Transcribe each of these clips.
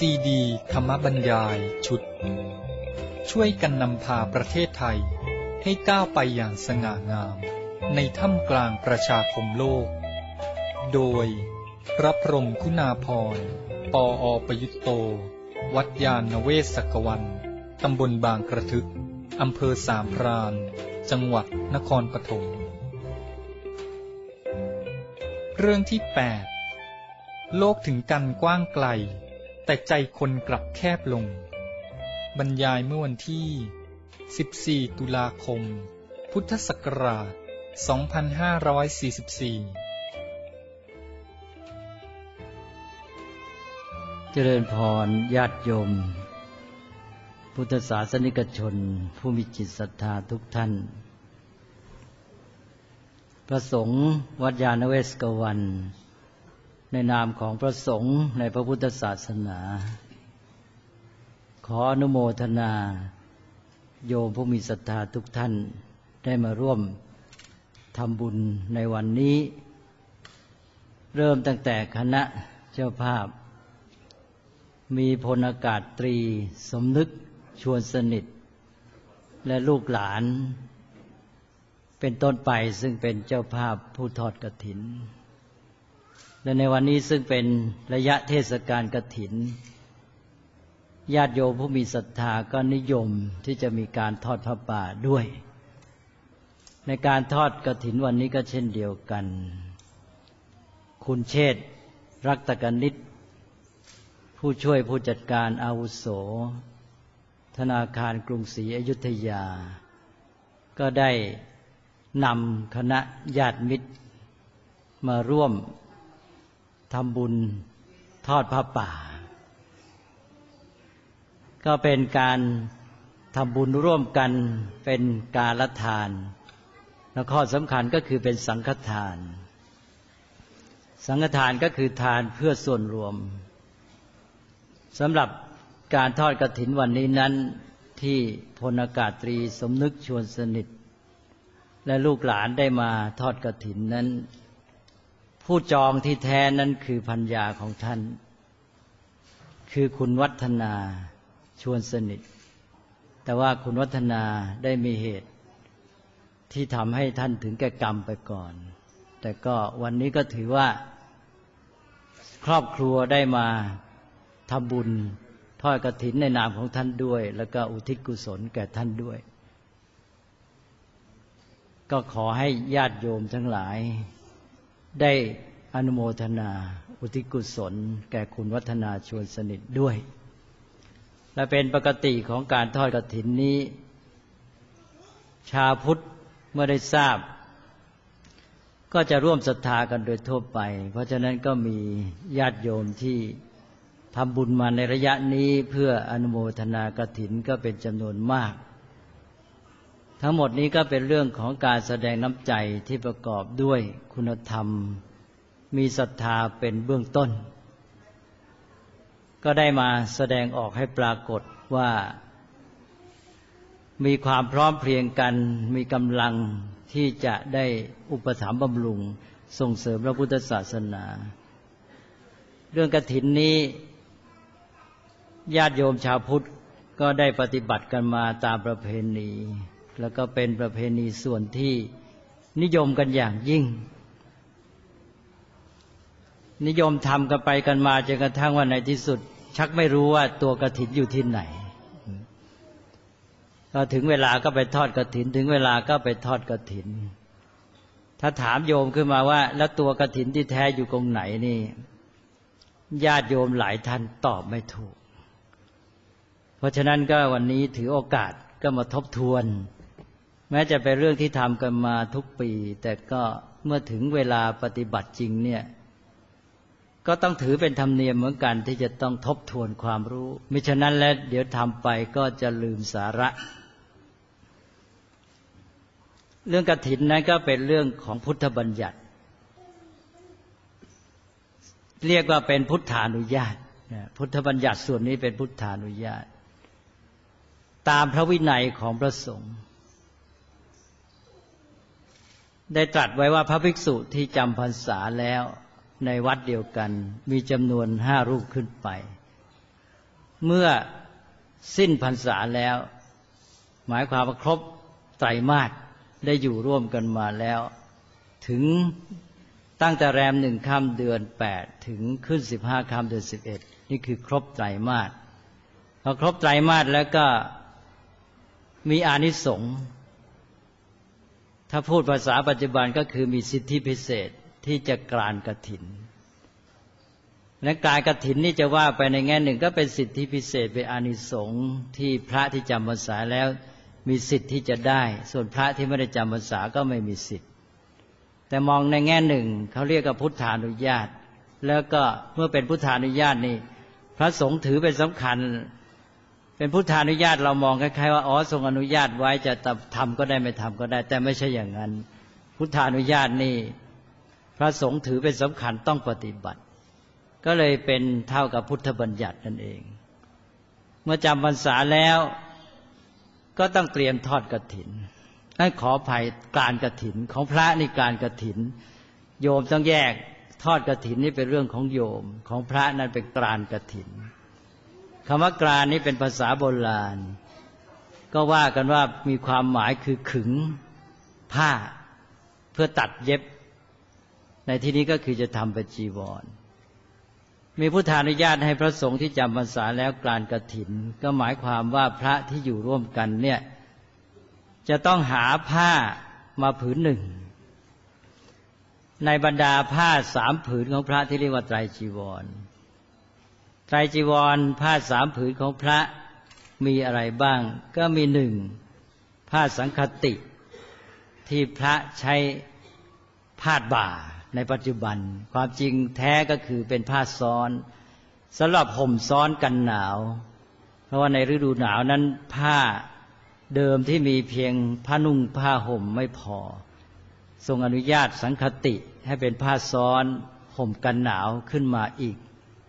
ซีดีธรรมบรรยายชุดช่วยกันนำพาประเทศไทยให้ก้าวไปอย่างสง่างามในท่ามกลางประชาคมโลกโดยพระพรหมคุณาภรณ์ปอ.ประยุตโตวัดยานเวศกวันตำบลบางกระทึกอำเภอสามพรานจังหวัดนครปฐมเรื่องที่ 8 โลกถึงกันกว้างไกลแต่ใจคนกลับแคบลงบรรยายเมื่อวันที่ 14 ตุลาคม พุทธศักราช 2544 เจริญพรญาติโยมพุทธศาสนิกชนผู้มีจิตศรัทธาทุกท่านพระสงฆ์วัดยานเวศกวันในนามของพระสงฆ์ในพระพุทธศาสนาขออนุโมทนาโยมผู้มีศรัทธาทุกท่านได้มาร่วมทำบุญในวันนี้เริ่มตั้งแต่คณะเจ้าภาพมีพลอากาศตรีสมนึกชวนสนิทและลูกหลานเป็นต้นไปซึ่งเป็นเจ้าภาพผู้ทอดกฐินและในวันนี้ซึ่งเป็นระยะเทศกาลกฐินญาติโยมผู้มีศรัทธาก็นิยมที่จะมีการทอดผ้าป่าด้วยในการทอดกฐินวันนี้ก็เช่นเดียวกันคุณเชษฐ์รัตกนิษฐ์ผู้ช่วยผู้จัดการอาวุโสธนาคารกรุงศรีอยุธยาก็ได้นำคณะญาติมิตรมาร่วมทำบุญทอดผ้าป่าก็เป็นการทำบุญร่วมกันเป็นกาลทานและข้อสำคัญก็คือเป็นสังฆทานสังฆทานก็คือทานเพื่อส่วนรวมสำหรับการทอดกฐินวันนี้นั้นที่พลอากาศตรีสมนึกชวนสนิทและลูกหลานได้มาทอดกฐินนั้นผู้จองที่แท้นั้นคือภรรยาของท่านคือคุณวัฒนาชวนสนิทแต่ว่าคุณวัฒนาได้มีเหตุที่ทำให้ท่านถึงแก่กรรมไปก่อนแต่ก็วันนี้ก็ถือว่าครอบครัวได้มาทำบุญทอดกฐินในนามของท่านด้วยแล้วก็อุทิศกุศลแก่ท่านด้วยก็ขอให้ญาติโยมทั้งหลายได้อนุโมทนาอุทิศกุศลแก่คุณวัฒนาชวนสนิทด้วยและเป็นปกติของการทอดกฐินนี้ชาวพุทธเมื่อได้ทราบก็จะร่วมศรัทธากันโดยทั่วไปเพราะฉะนั้นก็มีญาติโยมที่ทำบุญมาในระยะนี้เพื่ออนุโมทนากฐินก็เป็นจำนวนมากทั้งหมดนี้ก็เป็นเรื่องของการแสดงน้ำใจที่ประกอบด้วยคุณธรรมมีศรัทธาเป็นเบื้องต้นก็ได้มาแสดงออกให้ปรากฏว่ามีความพร้อมเพรียงกันมีกำลังที่จะได้อุปถัมภ์บำรุงส่งเสริมพระพุทธศาสนาเรื่องกฐินนี้ญาติโยมชาวพุทธก็ได้ปฏิบัติกันมาตามประเพณีแล้วก็เป็นประเพณีส่วนที่นิยมกันอย่างยิ่งนิยมทำกันไปกันมาจนกระทั่งว่าในที่สุดชักไม่รู้ว่าตัวกฐินอยู่ที่ไหนพอถึงเวลาก็ไปทอดกฐินถึงเวลาก็ไปทอดกฐินถ้าถามโยมขึ้นมาว่าแล้วตัวกฐินที่แท้อยู่ตรงไหนนี่ญาติโยมหลายท่านตอบไม่ถูกเพราะฉะนั้นก็วันนี้ถือโอกาสก็มาทบทวนแม้จะเป็นเรื่องที่ทำกันมาทุกปีแต่ก็เมื่อถึงเวลาปฏิบัติจริงเนี่ยก็ต้องถือเป็นธรรมเนียมเหมือนกันที่จะต้องทบทวนความรู้มิฉะนั้นแล้วเดี๋ยวทำไปก็จะลืมสาระเรื่องกฐินนั้นก็เป็นเรื่องของพุทธบัญญัติเรียกว่าเป็นพุทธานุญาตพุทธบัญญัติส่วนนี้เป็นพุทธานุญาตตามพระวินัยของพระสงฆ์ได้ตรัสไว้ว่าพระภิกษุที่จำพรรษาแล้วในวัดเดียวกันมีจำนวน5 รูปขึ้นไปเมื่อสิ้นพรรษาแล้วหมายความว่าครบไตรมาสได้อยู่ร่วมกันมาแล้วถึงตั้งแต่แรม1 ค่ำเดือน8ถึงขึ้น15 ค่ำเดือน11นี่คือครบไตรมาสพอครบไตรมาสแล้วก็มีอานิสงส์ถ้าพูดภาษาปัจจุบันก็คือมีสิทธิพิเศษที่จะกรานกฐินและกรานกฐินนี่จะว่าไปในแง่หนึ่งก็เป็นสิทธิพิเศษเป็นอานิสงส์ที่พระที่จำพรรษาแล้วมีสิทธิ์ที่จะได้ส่วนพระที่ไม่ได้จำพรรษาก็ไม่มีสิทธิ์แต่มองในแง่หนึ่งเขาเรียกว่าพุทธานุญาตแล้วก็เมื่อเป็นพุทธานุญาตนี่พระสงฆ์ถือเป็นสำคัญเป็นพุทธานุญาตเรามองคล้ายๆว่าอ๋อทรงอนุญาตไว้จะทำก็ได้ไม่ทำก็ได้แต่ไม่ใช่อย่างนั้นพุทธานุญาตนี่พระสงฆ์ถือเป็นสำคัญต้องปฏิบัติก็เลยเป็นเท่ากับพุทธบัญญัตินั่นเองเมื่อจำพรรษาแล้วก็ต้องเตรียมทอดกฐินให้ขออภัยการกฐินของพระนี่การกฐินโยมต้องแยกทอดกฐินนี่เป็นเรื่องของโยมของพระนั้นเป็นการกฐินคำว่ากรานนี้เป็นภาษาโบราณก็ว่ากันว่ามีความหมายคือขึงผ้าเพื่อตัดเย็บในที่นี้ก็คือจะทำเป็นจีวรมีพุทธานุญาตให้พระสงฆ์ที่จำพรรษาแล้วกรานกฐินก็หมายความว่าพระที่อยู่ร่วมกันเนี่ยจะต้องหาผ้ามาผืนหนึ่งในบรรดาผ้า3 ผืนของพระที่เรียกว่าไตรจีวรไตรจีวรผ้า3 ผืนของพระมีอะไรบ้างก็มี1ผ้าสังคติที่พระใช้พาดบ่าในปัจจุบันความจริงแท้ก็คือเป็นผ้าซ้อนสำหรับห่มซ้อนกันหนาวเพราะว่าในฤดูหนาวนั้นผ้าเดิมที่มีเพียงผ้านุ่งผ้าห่มไม่พอทรงอนุญาตสังคติให้เป็นผ้าซ้อนห่มกันหนาวขึ้นมาอีก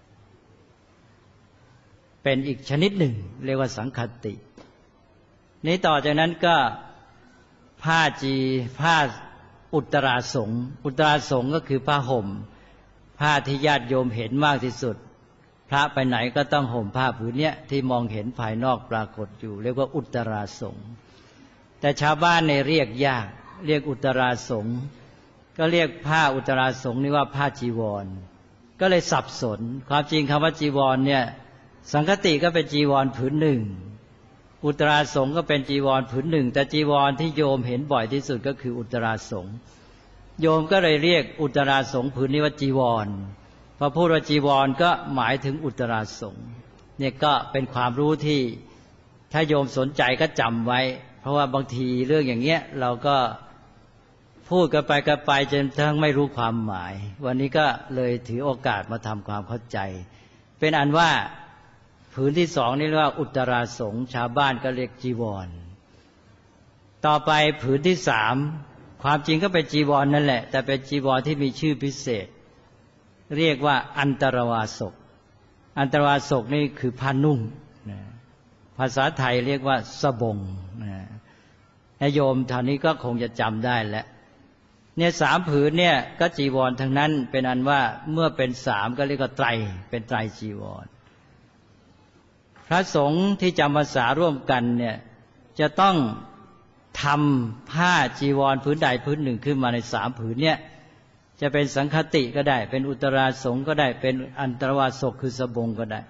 เป็นอีกชนิดหนึ่งเรียกว่าสังคตินี้ต่อจากนั้นก็ผ้าอุตราสงฆ์อุตราสงฆ์ก็คือผ้าห่มผ้าที่ญาติโยมเห็นมากที่สุดพระไปไหนก็ต้องห่มผ้าผืนเนี้ยที่มองเห็นภายนอกปรากฏอยู่เรียกว่าอุตราสงฆ์แต่ชาวบ้านในเรียกยากเรียกอุตราสงฆ์ก็เรียกผ้าอุตราสงฆ์นี่ว่าผ้าจีวรก็เลยสับสนความจริงคำว่าจีวรเนี่ยสังคติก็เป็นจีวรผืนหนึ่งอุตราสงฆ์ก็เป็นจีวรผืนหนึ่งแต่จีวรที่โยมเห็นบ่อยที่สุดก็คืออุตราสงฆ์โยมก็เลยเรียกอุตราสงฆ์ผืนนี้ว่าจีวรพอพูดว่าจีวรก็หมายถึงอุตราสงฆ์เนี่ยก็เป็นความรู้ที่ถ้าโยมสนใจก็จำไว้เพราะว่าบางทีเรื่องอย่างเงี้ยเราก็พูดกันไปจนทั้งไม่รู้ความหมายวันนี้ก็เลยถือโอกาสมาทำความเข้าใจเป็นอันว่าผืนที่2นี่เรียกว่าอุตราสงฆ์ชาวบ้านก็เรียกจีวรต่อไปผืนที่3ความจริงก็เป็นจีวรนั่นแหละแต่เป็นจีวรที่มีชื่อพิเศษเรียกว่าอันตรวาสกอันตรวาสกนี่คือผ้านุ่งภาษาไทยเรียกว่าสบงโยมท่านนี้ก็คงจะจำได้แล้วเนี่ย3 ผืนเนี่ยก็จีวรทั้งนั้นเป็นอันว่าเมื่อเป็น3ก็เรียกว่าไตรเป็นไตรจีวรพระสงฆ์ที่จำพรรษาร่วมกันเนี่ยจะต้องทำผ้าจีวรผืนใดผืนหนึ่งขึ้นมาใน3 ผืนเนี่ยจะเป็นสังคติก็ได้เป็นอุตราสงฆ์ก็ได้เป็นอันตรวาสกคือสบงก็ได้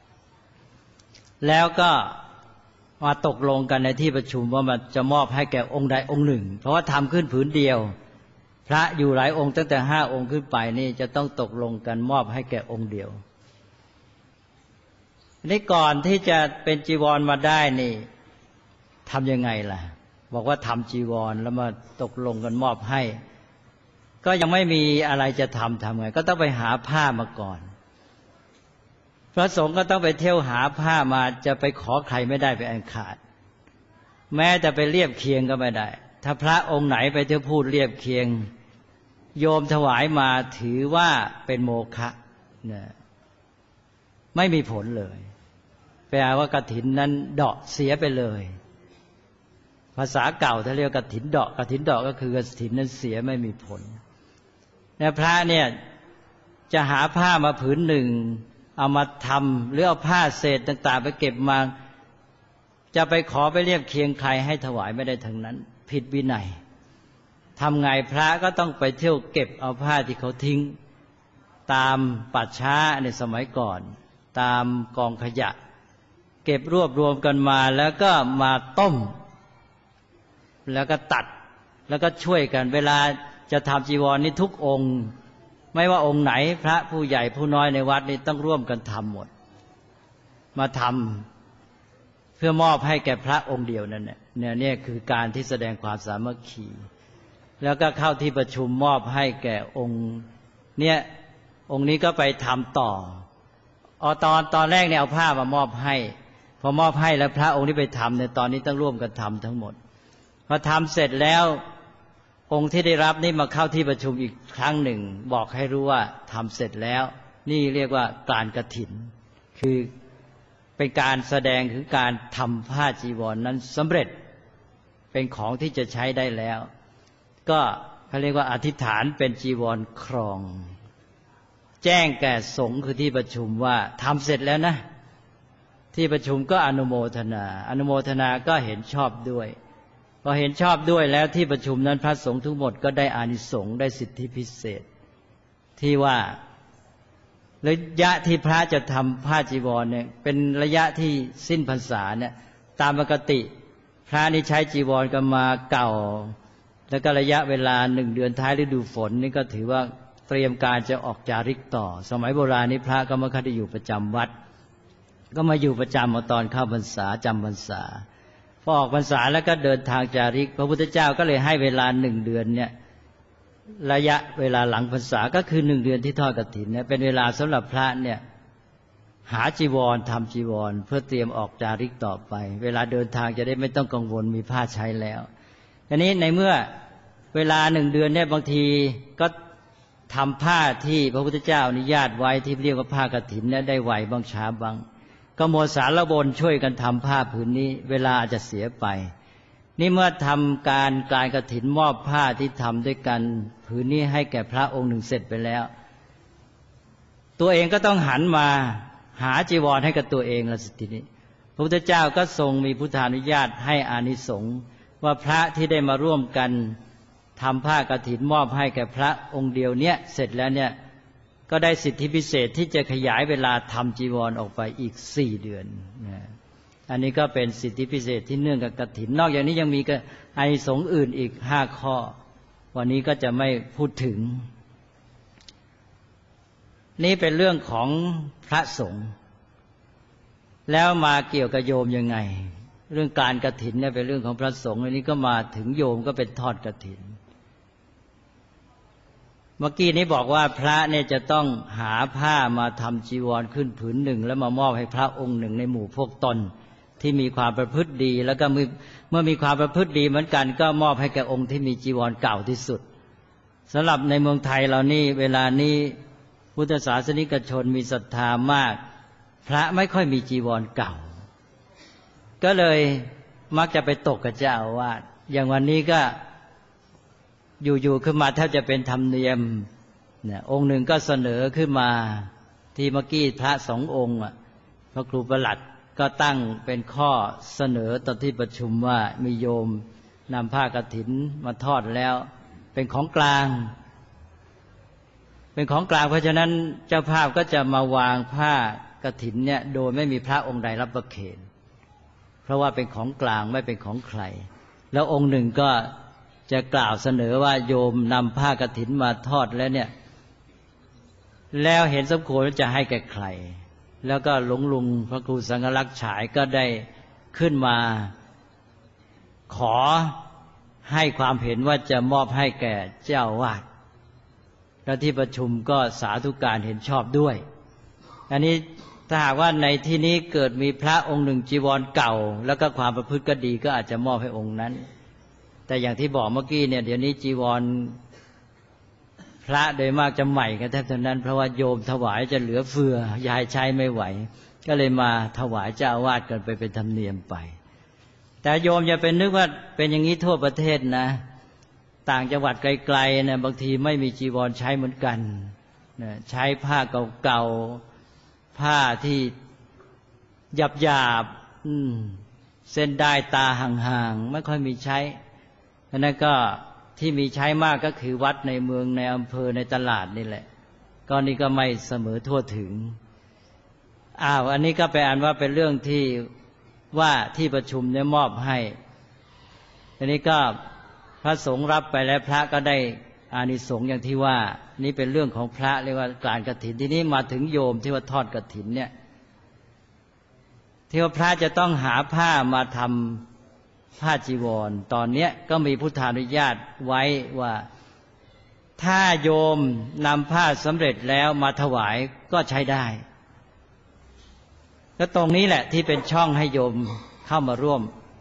แล้วก็มาตกลงกันในที่ประชุมว่ามันจะมอบให้แก่องค์ใดองค์หนึ่งเพราะว่าทำขึ้นผืนเดียวพระอยู่หลายองค์ตั้งแต่5 องค์ขึ้นไปนี่จะต้องตกลงกันมอบให้แก่องค์เดียวนี่ก่อนที่จะเป็นจีวรมาได้นี่ทำยังไงล่ะบอกว่าทำจีวรแล้วมาตกลงกันมอบให้ก็ยังไม่มีอะไรจะทำไงก็ต้องไปหาผ้ามาก่อนพระสงฆ์ก็ต้องไปเที่ยวหาผ้ามาจะไปขอใครไม่ได้เป็นอันขาดแม้แต่ไปเรียบเคียงก็ไม่ได้ถ้าพระองค์ไหนไปเที่ยวพูดเรียบเคียงโยมถวายมาถือว่าเป็นโมฆะเนี่ยไม่มีผลเลยแปลว่ากฐินนั้นเดาะเสียไปเลยภาษาเก่าถ้าเรียกกฐินเดาะก็คือกฐินนั้นเสียไม่มีผลแล้วพระเนี่ยจะหาผ้ามาผืนหนึ่งเอามาทำหรือเอาผ้าเศษต่างๆไปเก็บมาจะไปขอไปเรียบเคียงใครให้ถวายไม่ได้ทั้งนั้นผิดวินัยทำไงพระก็ต้องไปเที่ยวเก็บเอาผ้าที่เขาทิ้งตามป่าช้าในสมัยก่อนตามกองขยะเก็บรวบรวมกันมาแล้วก็มาต้มแล้วก็ตัดแล้วก็ช่วยกันเวลาจะทำจีวรนี่ทุกองค์ไม่ว่าองค์ไหนพระผู้ใหญ่ผู้น้อยในวัดนี่ต้องร่วมกันทำหมดมาทำเพื่อมอบให้แก่พระองค์เดียวนั่นเนี่ยคือการที่แสดงความสามัคคีแล้วก็เข้าที่ประชุมมอบให้แก่องค์เนี่ยองค์นี้ก็ไปทำต่อตอนแรกเนี่ยเอาผ้ามามอบให้พอมอบให้แล้วพระองค์ที่ไปทำเนี่ยตอนนี้ต้องร่วมกันทำทั้งหมดพอทำเสร็จแล้วองค์ที่ได้รับนี่มาเข้าที่ประชุมอีกครั้งหนึ่งบอกให้รู้ว่าทำเสร็จแล้วนี่เรียกว่าการกฐินคือเป็นการแสดงถึงการทำผ้าจีวร นั้นสำเร็จเป็นของที่จะใช้ได้แล้วก็เขาเรียกว่าอธิษฐานเป็นจีวรครองแจ้งแก่สงฆ์คือที่ประชุมว่าทำเสร็จแล้วนะที่ประชุมก็อนุโมทนาก็เห็นชอบด้วยพอเห็นชอบด้วยแล้วที่ประชุมนั้นพระสงฆ์ทั้งหมดก็ได้อานิสงส์ได้สิทธิพิเศษที่ว่าระยะที่พระจะทำผ้าจีวรเนี่ยเป็นระยะที่สิ้นพรรษาเนี่ยตามปกติพระนี่ใช้จีวรกันมาเก่าแล้วก็ระยะเวลา1 เดือนท้ายฤดูฝนนี่ก็ถือว่าเตรียมการจะออกจาริกต่อสมัยโบราณนี้พระก็ไม่ค่อยได้อยู่ประจำวัดก็มาอยู่ประจำมาตอนเข้าพรรษาจำพรรษาพอออกพรรษาแล้วก็เดินทางจาริกพระพุทธเจ้าก็เลยให้เวลา1 เดือนเนี่ยระยะเวลาหลังพรรษาก็คือ1 เดือนที่ทอดกฐินเนี่ยเป็นเวลาสำหรับพระเนี่ยหาจีวรทำจีวรเพื่อเตรียมออกจาริกต่อไปเวลาเดินทางจะได้ไม่ต้องกังวลมีผ้าใช้แล้วอันนี้ในเมื่อเวลา1 เดือนเนี่ยบางทีก็ทำผ้าที่พระพุทธเจ้าอนุญาตไว้ที่เรียกว่าผ้ากฐินเนี่ยได้ไวบางช้าบางก็โมสารบนช่วยกันทำผ้าผืนนี้เวลาอาจจะเสียไปนี่เมื่อทำการกฐินมอบผ้าที่ทำด้วยกันผืนนี้ให้แก่พระองค์หนึ่งเสร็จไปแล้วตัวเองก็ต้องหันมาหาจีวรให้กับตัวเองละสิทีนี้พระพุทธเจ้าก็ทรงมีพุทธานุญาตให้อานิสงส์ว่าพระที่ได้มาร่วมกันทำผ้ากฐินมอบให้แก่พระองค์เดียวเนี้ยเสร็จแล้วเนี่ยก็ได้สิทธิพิเศษที่จะขยายเวลาทำจีวรออกไปอีก4 เดือนอันนี้ก็เป็นสิทธิพิเศษที่เนื่องกับกฐินนอกจากนี้ยังมีอานิสงส์อื่นอีก5 ข้อวันนี้ก็จะไม่พูดถึงนี่เป็นเรื่องของพระสงฆ์แล้วมาเกี่ยวกับโยมยังไงเรื่องการกฐินเนี่ยเป็นเรื่องของพระสงฆ์อันนี้ก็มาถึงโยมก็เป็นทอดกฐินเมื่อกี้นี้บอกว่าพระเนี่ยจะต้องหาผ้ามาทำจีวรขึ้นผืนหนึ่งแล้วมามอบให้พระองค์หนึ่งในหมู่พวกตนที่มีความประพฤติดีแล้วก็เมื่อมีความประพฤติดีเหมือนกันก็มอบให้แก่องค์ที่มีจีวรเก่าที่สุดสำหรับในเมืองไทยเรานี่เวลานี้พุทธศาสนิกชนมีศรัทธามากพระไม่ค่อยมีจีวรเก่าก็เลยมักจะไปตกกับเจ้าอาวาสอย่างวันนี้ก็อยู่ๆขึ้นมาแทบจะเป็นธรรมเนียมเนี่ยองค์หนึ่งก็เสนอขึ้นมาที่เมื่อกี้พระ2 องค์พระครูประหลัดก็ตั้งเป็นข้อเสนอตอนที่ประชุมว่ามีโยมนำผ้ากฐินมาทอดแล้วเป็นของกลางเพราะฉะนั้นเจ้าภาพก็จะมาวางผ้ากฐินเนี่ยโดยไม่มีพระองค์ใดรับประเคนเพราะว่าเป็นของกลางไม่เป็นของใครแล้วองค์หนึ่งก็จะกล่าวเสนอว่าโยมนำผ้ากฐินมาทอดแล้วเนี่ยแล้วเห็นสมควรว่าจะให้แก่ใครแล้วก็หลวงลุงพระครูสังฆลักษณ์ฉายก็ได้ขึ้นมาขอให้ความเห็นว่าจะมอบให้แก่เจ้าวาดและที่ประชุมก็สาธุการเห็นชอบด้วยอันนี้ถ้าหากว่าในที่นี้เกิดมีพระองค์หนึ่งจีวรเก่าแล้วก็ความประพฤติก็ดีก็อาจจะมอบให้องค์นั้นแต่อย่างที่บอกเมื่อกี้เนี่ยเดี๋ยวนี้จีวรพระโดยมากจะใหม่กันแทบทั้งนั้นเพราะว่าโยมถวายจะเหลือเฟือยายใช้ไม่ไหวก็เลยมาถวายเจ้าอาวาสกันไปเป็นธรรมเนียมไปแต่โยมอย่าเป็นนึกว่าเป็นอย่างนี้ทั่วประเทศนะต่างจังหวัดไกลๆนะบางทีไม่มีจีวรใช้เหมือนกันใช้ผ้าเก่าๆผ้าที่หยาบเส้นได้ตาห่างๆไม่ค่อยมีใช้อันนั้นก็ที่มีใช้มากก็คือวัดในเมืองในอำเภอในตลาดนี่แหละก็นี่ก็ไม่เสมอทั่วถึงอันนี้ก็ไปอ่านว่าเป็นเรื่องที่ว่าที่ประชุมเนี่ยมอบให้อันนี้ก็พระสงฆ์รับไปแล้วพระก็ได้อานิสงส์อย่างที่ว่านี่เป็นเรื่องของพระเรียกว่าการกฐินทีนี้มาถึงโยมที่ว่าทอดกฐินเนี่ยที่ว่าพระจะต้องหาผ้ามาทำผ้าจีวรตอนนี้ก็มีพุทธานุญาตไว้ว่าถ้าโยมนำผ้าสำเร็จแล้วมาถวายก็ใช้ได้แล้วตรงนี้แหละที่เป็นช่องให้โยมเข้ามาร่วม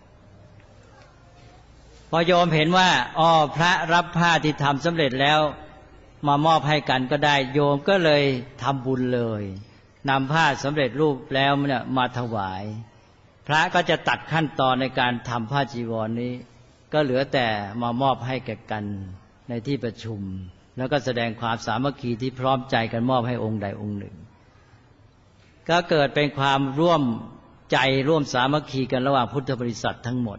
พอโยมเห็นว่าพระรับผ้าที่ทำสำเร็จแล้วมามอบให้กันก็ได้โยมก็เลยทำบุญเลยนำผ้าสำเร็จรูปแล้วเนี่ยมาถวายพระก็จะตัดขั้นตอนในการทำผ้าจีวรนี้ก็เหลือแต่มามอบให้แก่กันในที่ประชุมแล้วก็แสดงความสามัคคีที่พร้อมใจกันมอบให้องค์ใดองค์หนึ่งก็เกิดเป็นความร่วมใจร่วมสามัคคีกันระหว่างพุทธบริษัททั้งหมด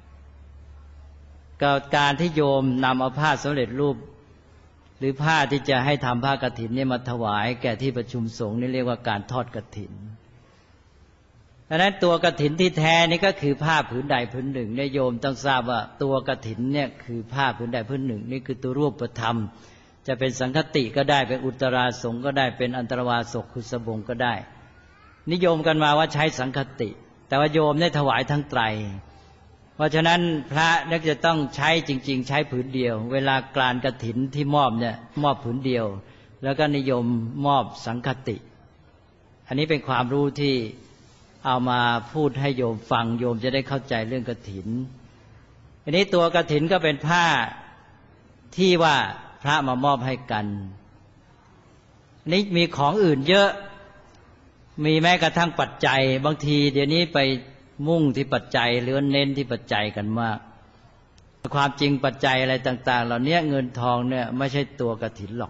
ก็การที่โยมนำเอาผ้าสำเร็จรูปหรือผ้าที่จะให้ทำผ้ากฐินเนี่ยมาถวายแก่ที่ประชุมสงฆ์นี่เรียกว่าการทอดกฐินดังนั้นตัวกฐินที่แท้นี่ก็คือผ้าผืนใดผืนหนึ่งเนี่ยโยมต้องทราบว่าตัวกฐินเนี่ยคือผ้าผืนใดผืนหนึ่งนี่คือตัวรูปธรรมจะเป็นสังคติก็ได้เป็นอุตราสงฆ์ก็ได้เป็นอันตรวาสกคือสบงก็ได้นิยมกันมาว่าใช้สังคติแต่ว่าโยมได้ถวายทั้งไตรเพราะฉะนั้นพระนักจะต้องใช้จริงๆใช้ผืนเดียวเวลากรานกฐินที่มอบเนี่ยมอบผืนเดียวแล้วก็นิยมมอบสังคติอันนี้เป็นความรู้ที่เอามาพูดให้โยมฟังโยมจะได้เข้าใจเรื่องกฐินอันนี้ตัวกฐินก็เป็นผ้าที่ว่าพระมามอบให้กันนี่มีของอื่นเยอะมีแม้กระทั่งปัจจัยบางทีเดี๋ยวนี้ไปมุ่งที่ปัจจัยหรือเน้นที่ปัจจัยกันมากความจริงปัจจัยอะไรต่างๆเหล่านี้เงินทองเนี่ยไม่ใช่ตัวกฐินหรอก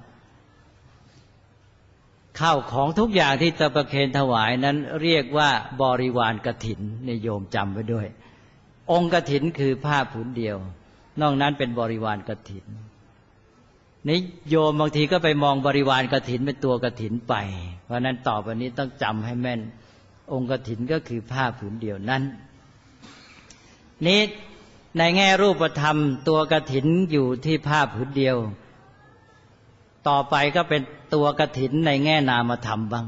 ข้าวของทุกอย่างที่จะประเคนถวายนั้นเรียกว่าบริวารกฐินโยมจำไว้ด้วยองค์กฐินคือผ้าผืนเดียวนอกนั้นเป็นบริวารกฐินนี่โยมบางทีก็ไปมองบริวารกฐินเป็นตัวกฐินไปเพราะนั้นต่อไปนี้ต้องจำให้แม่นองค์กฐินก็คือผ้าผืนเดียวนั้นนี้ในแง่รูปธรรมตัวกฐินอยู่ที่ผ้าผืนเดียวต่อไปก็เป็นตัวกฐินในแง่นามธรรมบ้าง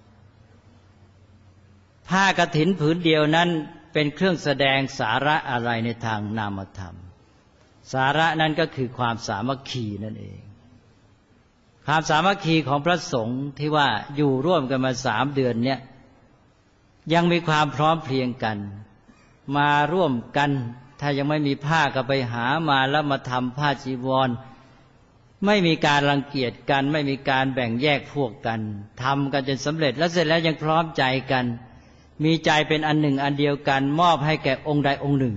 ผ้ากฐินผืนเดียวนั้นเป็นเครื่องแสดงสาระอะไรในทางนามธรรมสาระนั้นก็คือความสามัคคีนั่นเองความสามัคคีของพระสงฆ์ที่ว่าอยู่ร่วมกันมา3 เดือนเนี่ยยังมีความพร้อมเพรียงกันมาร่วมกันถ้ายังไม่มีผ้าก็ไปหามาแล้วมาทำผ้าจีวรไม่มีการรังเกียจกันไม่มีการแบ่งแยกพวกกันทำกันจนสำเร็จแล้วเสร็จแล้วยังพร้อมใจกันมีใจเป็นอันหนึ่งอันเดียวกันมอบให้แก่องค์ใดองค์หนึ่ง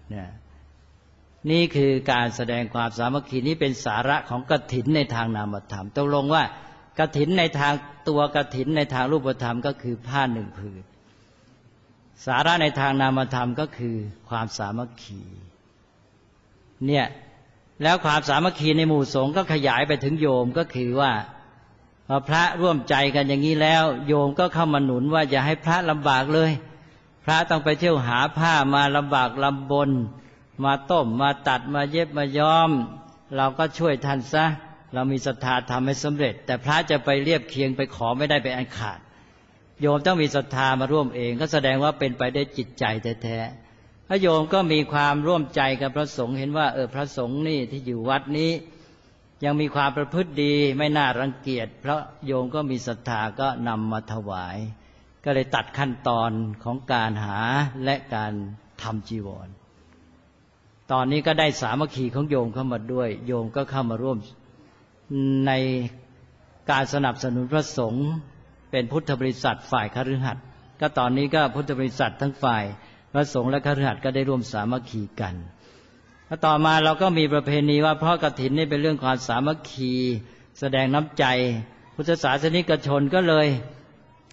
นี่คือการแสดงความสามัคคีนี้เป็นสาระของกฐินในทางนามธรรมตกลงว่ากฐินในทางตัวกฐินในทางรูปธรรมก็คือผ้า1 ผืนสาระในทางนามธรรมก็คือความสามัคคีเนี่ยแล้วความสามัคคีในหมู่สงฆ์ก็ขยายไปถึงโยมก็คือว่าพอพระร่วมใจกันอย่างนี้แล้วโยมก็เข้ามาหนุนว่าอย่าให้พระลำบากเลยพระต้องไปเที่ยวหาผ้ามาลำบากลำบนมาต้มมาตัดมาเย็บมาย้อมเราก็ช่วยท่านซะเรามีศรัทธาทำให้สำเร็จแต่พระจะไปเรียบเคียงไปขอไม่ได้เป็นอันขาดโยมต้องมีศรัทธามาร่วมเองก็แสดงว่าเป็นไปได้จิตใจแท้ๆพระโยมก็มีความร่วมใจกับพระสงฆ์เห็นว่าพระสงฆ์นี่ที่อยู่วัดนี้ยังมีความประพฤติดีไม่น่ารังเกียจเพราะโยมก็มีศรัทธาก็นำมาถวายก็เลยตัดขั้นตอนของการหาและการทำจีวรตอนนี้ก็ได้สามัคคีของโยมเข้ามาด้วยโยมก็เข้ามาร่วมในการสนับสนุนพระสงฆ์เป็นพุทธบริษัทฝ่ายคฤหัสถ์ก็ตอนนี้ก็พุทธบริษัททั้งฝ่ายพระสงฆ์และคฤหัสถ์ก็ได้ร่วมสามัคคีกันแล้วต่อมาเราก็มีประเพณีว่าเพราะกฐินนี่เป็นเรื่องความสามัคคีแสดงน้ำใจพุทธศาสนิกชนก็เลย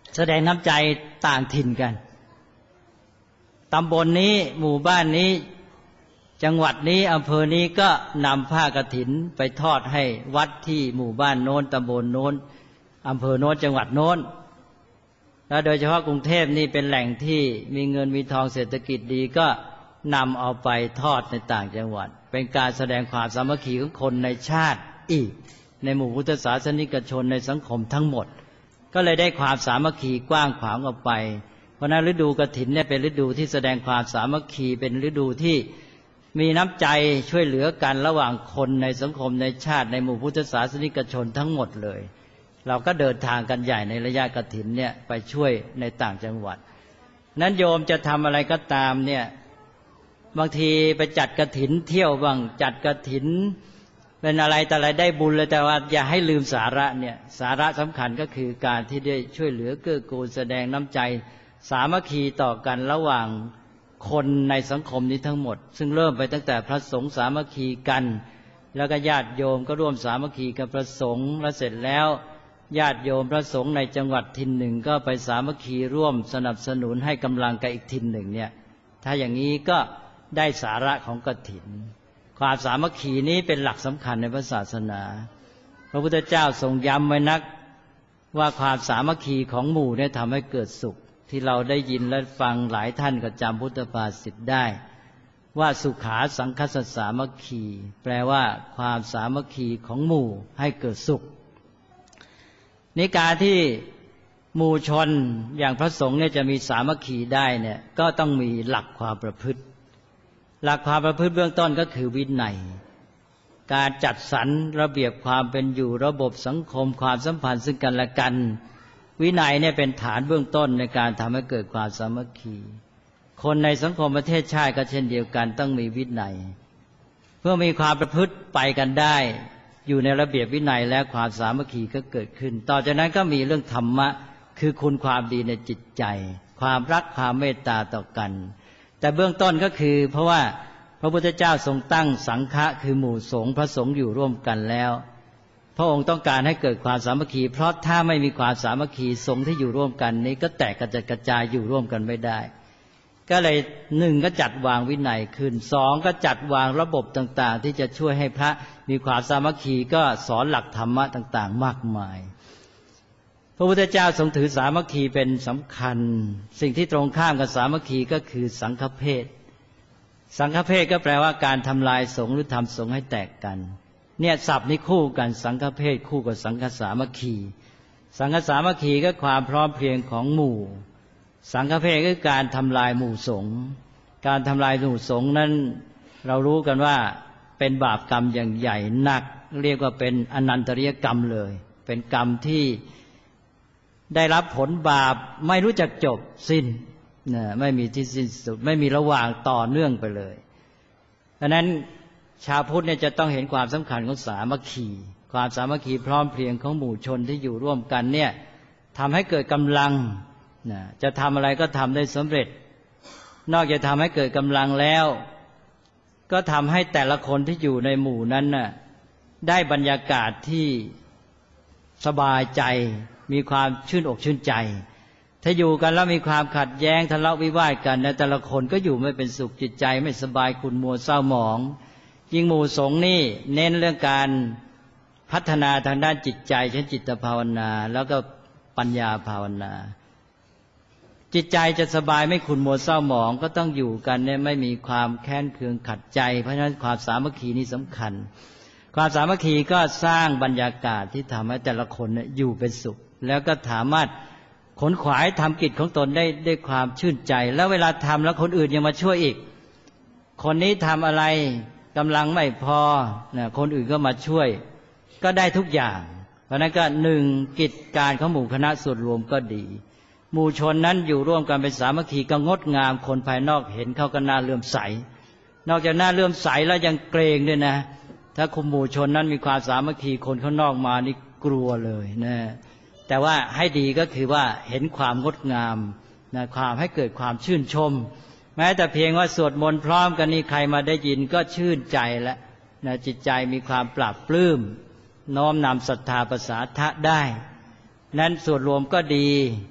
แสดงน้ำใจต่างถิ่นกันตำบลนี้หมู่บ้านนี้จังหวัดนี้อำเภอนี้ก็นำผ้ากฐินไปทอดให้วัดที่หมู่บ้านโน้นตำบลโน้นอำเภอโน้นจังหวัดโน้นแล้วโดยเฉพาะกรุงเทพนี่เป็นแหล่งที่มีเงินมีทองเศรษฐกิจดีก็นำเอาไปทอดในต่างจังหวัดเป็นการแสดงความสามัคคีของคนในชาติอีกในหมู่พุทธศาสนิกชนในสังคมทั้งหมดก็เลยได้ความสามัคคีกว้างขวางออกไปเพราะนั้นฤดูกฐินเนี่ยเป็นฤดูที่แสดงความสามัคคีเป็นฤดูที่มีน้ำใจช่วยเหลือกันระหว่างคนในสังคมในชาติในหมู่พุทธศาสนิกชนทั้งหมดเลยเราก็เดินทางกันใหญ่ในระยะกฐินเนี่ยไปช่วยในต่างจังหวัดนั้นโยมจะทำอะไรก็ตามเนี่ยบางทีไปจัดกฐินเที่ยวบ้างจัดกฐินเป็นอะไรแต่อะไรได้บุญเลยแต่ว่าอย่าให้ลืมสาระเนี่ยสาระสำคัญก็คือการที่ได้ช่วยเหลือเกื้อกูลแสดงน้ำใจสามัคคีต่อกันระหว่างคนในสังคมนี้ทั้งหมดซึ่งเริ่มไปตั้งแต่พระสงฆ์สามัคคีกันแล้วก็ญาติโยมก็ร่วมสามัคคีกับพระสงฆ์แล้วเสร็จแล้วญาติโยมพระสงฆ์ในจังหวัดถิ่นหนึ่งก็ไปสามัคคีร่วมสนับสนุนให้กำลังกับอีกถิ่นหนึ่งเนี่ยถ้าอย่างนี้ก็ได้สาระของกฐินความสามัคคีนี้เป็นหลักสำคัญในพระศาสนาพระพุทธเจ้าทรงย้ำไว้นักว่าความสามัคคีของหมู่เนี่ยทำให้เกิดสุขที่เราได้ยินและฟังหลายท่านก็จำพุทธภาษิตได้ว่าสุขาสังคสสามัคคีแปลว่าความสามัคคีของหมู่ให้เกิดสุขในการที่หมู่ชนอย่างพระสงฆ์เนี่ยจะมีสามัคคีได้เนี่ยก็ต้องมีหลักความประพฤติหลักความประพฤติเบื้องต้นก็คือวินัยการจัดสรรระเบียบความเป็นอยู่ระบบสังคมความสัมพันธ์ซึ่งกันและกันวินัยเนี่ยเป็นฐานเบื้องต้นในการทำให้เกิดความสามัคคีคนในสังคมประเทศชาติก็เช่นเดียวกันต้องมีวินัยเพื่อมีความประพฤติไปกันได้อยู่ในระเบียบวินัยและความสามัคคีก็เกิดขึ้นต่อจากนั้นก็มีเรื่องธรรมะคือคุณความดีในจิตใจความรักความเมตตาต่อกันแต่เบื้องต้นก็คือเพราะว่าพระพุทธเจ้าทรงตั้งสังฆะคือหมู่สงฆ์พระสงฆ์อยู่ร่วมกันแล้วพระองค์ต้องการให้เกิดความสามัคคีเพราะถ้าไม่มีความสามัคคีสงฆ์ที่อยู่ร่วมกันนี้ก็แตกกระจัดกระจายอยู่ร่วมกันไม่ได้ก็เลยหนึ่งก็จัดวางวินัยขึ้นสองก็จัดวางระบบต่างๆที่จะช่วยให้พระมีความสามัคคีก็สอนหลักธรรมะต่างๆมากมายพระพุทธเจ้าทรงถือสามัคคีเป็นสำคัญสิ่งที่ตรงข้ามกับสามัคคีก็คือสังฆเพศสังฆเพศก็แปลว่าการทำลายสงฆ์หรือทำสงฆ์ให้แตกกันเนี่ยศัพท์นี้คู่กันสังฆเพศคู่กับสังฆสามัคคีสังฆสามัคคีก็ความพร้อมเพรียงของหมู่สังฆเพศคือการทำลายหมู่สงฆ์การทำลายหมู่สงฆ์นั้นเรารู้กันว่าเป็นบาปกรรมอย่างใหญ่หนักเรียกว่าเป็นอนันตริยกรรมเลยเป็นกรรมที่ได้รับผลบาปไม่รู้จักจบสิ้นไม่มีที่สิ้นสุดไม่มีระหว่างต่อเนื่องไปเลยดังนั้นชาวพุทธเนี่ยจะต้องเห็นความสำคัญของสามัคคีความสามัคคีพร้อมเพรียงของหมู่ชนที่อยู่ร่วมกันเนี่ยทำให้เกิดกำลังจะทำอะไรก็ทำได้สำเร็จนอกจากทำให้เกิดกำลังแล้วก็ทำให้แต่ละคนที่อยู่ในหมู่นั้นน่ะได้บรรยากาศที่สบายใจมีความชื่นอกชื่นใจถ้าอยู่กันแล้วมีความขัดแย้งทะเลาะวิวาทกันแต่ละคนก็อยู่ไม่เป็นสุขจิตใจไม่สบายขุ่นมัวเศร้าหมองยิ่งหมู่สงฆ์นี่เน้นเรื่องการพัฒนาทางด้านจิตใจเช่นจิตภาวนาแล้วก็ปัญญาภาวนาจิตใจจะสบายไม่ขุ่นมัวเศร้าหมองก็ต้องอยู่กันเนี่ยไม่มีความแค้นเคืองขัดใจเพราะฉะนั้นความสามัคคีนี่สำคัญความสามัคคีก็สร้างบรรยากาศที่ทำให้แต่ละคนเนี่ยอยู่เป็นสุขแล้วก็สามารถขนขวายทำกิจของตนได้ด้วยความชื่นใจแล้วเวลาทำแล้วคนอื่นยังมาช่วยอีกคนนี้ทำอะไรกำลังไม่พอคนอื่นก็มาช่วยก็ได้ทุกอย่างเพราะนั้นก็หนึ่งกิจการของหมู่คณะส่วนรวมก็ดีหมู่ชนนั้นอยู่ร่วมกันเป็นสามัคคีก็งดงามคนภายนอกเห็นเขาก็น่าเลื่อมใสนอกจากน่าเลื่อมใสแล้วยังเกรงด้วยนะถ้าคุมหมู่ชนนั้นมีความสามัคคีคนข้างนอกมานี่กลัวเลยนะแต่ว่าให้ดีก็คือว่าเห็นความงดงามนะความให้เกิดความชื่นชมแม้แต่เพียงว่าสวดมนต์พร้อมกันนี่ใครมาได้ยินก็ชื่นใจแล้วนะจิตใจมีความปราบปลื้มน้อมนำศรัทธาประสาทะได้นั้นส่วนรวมก็ดี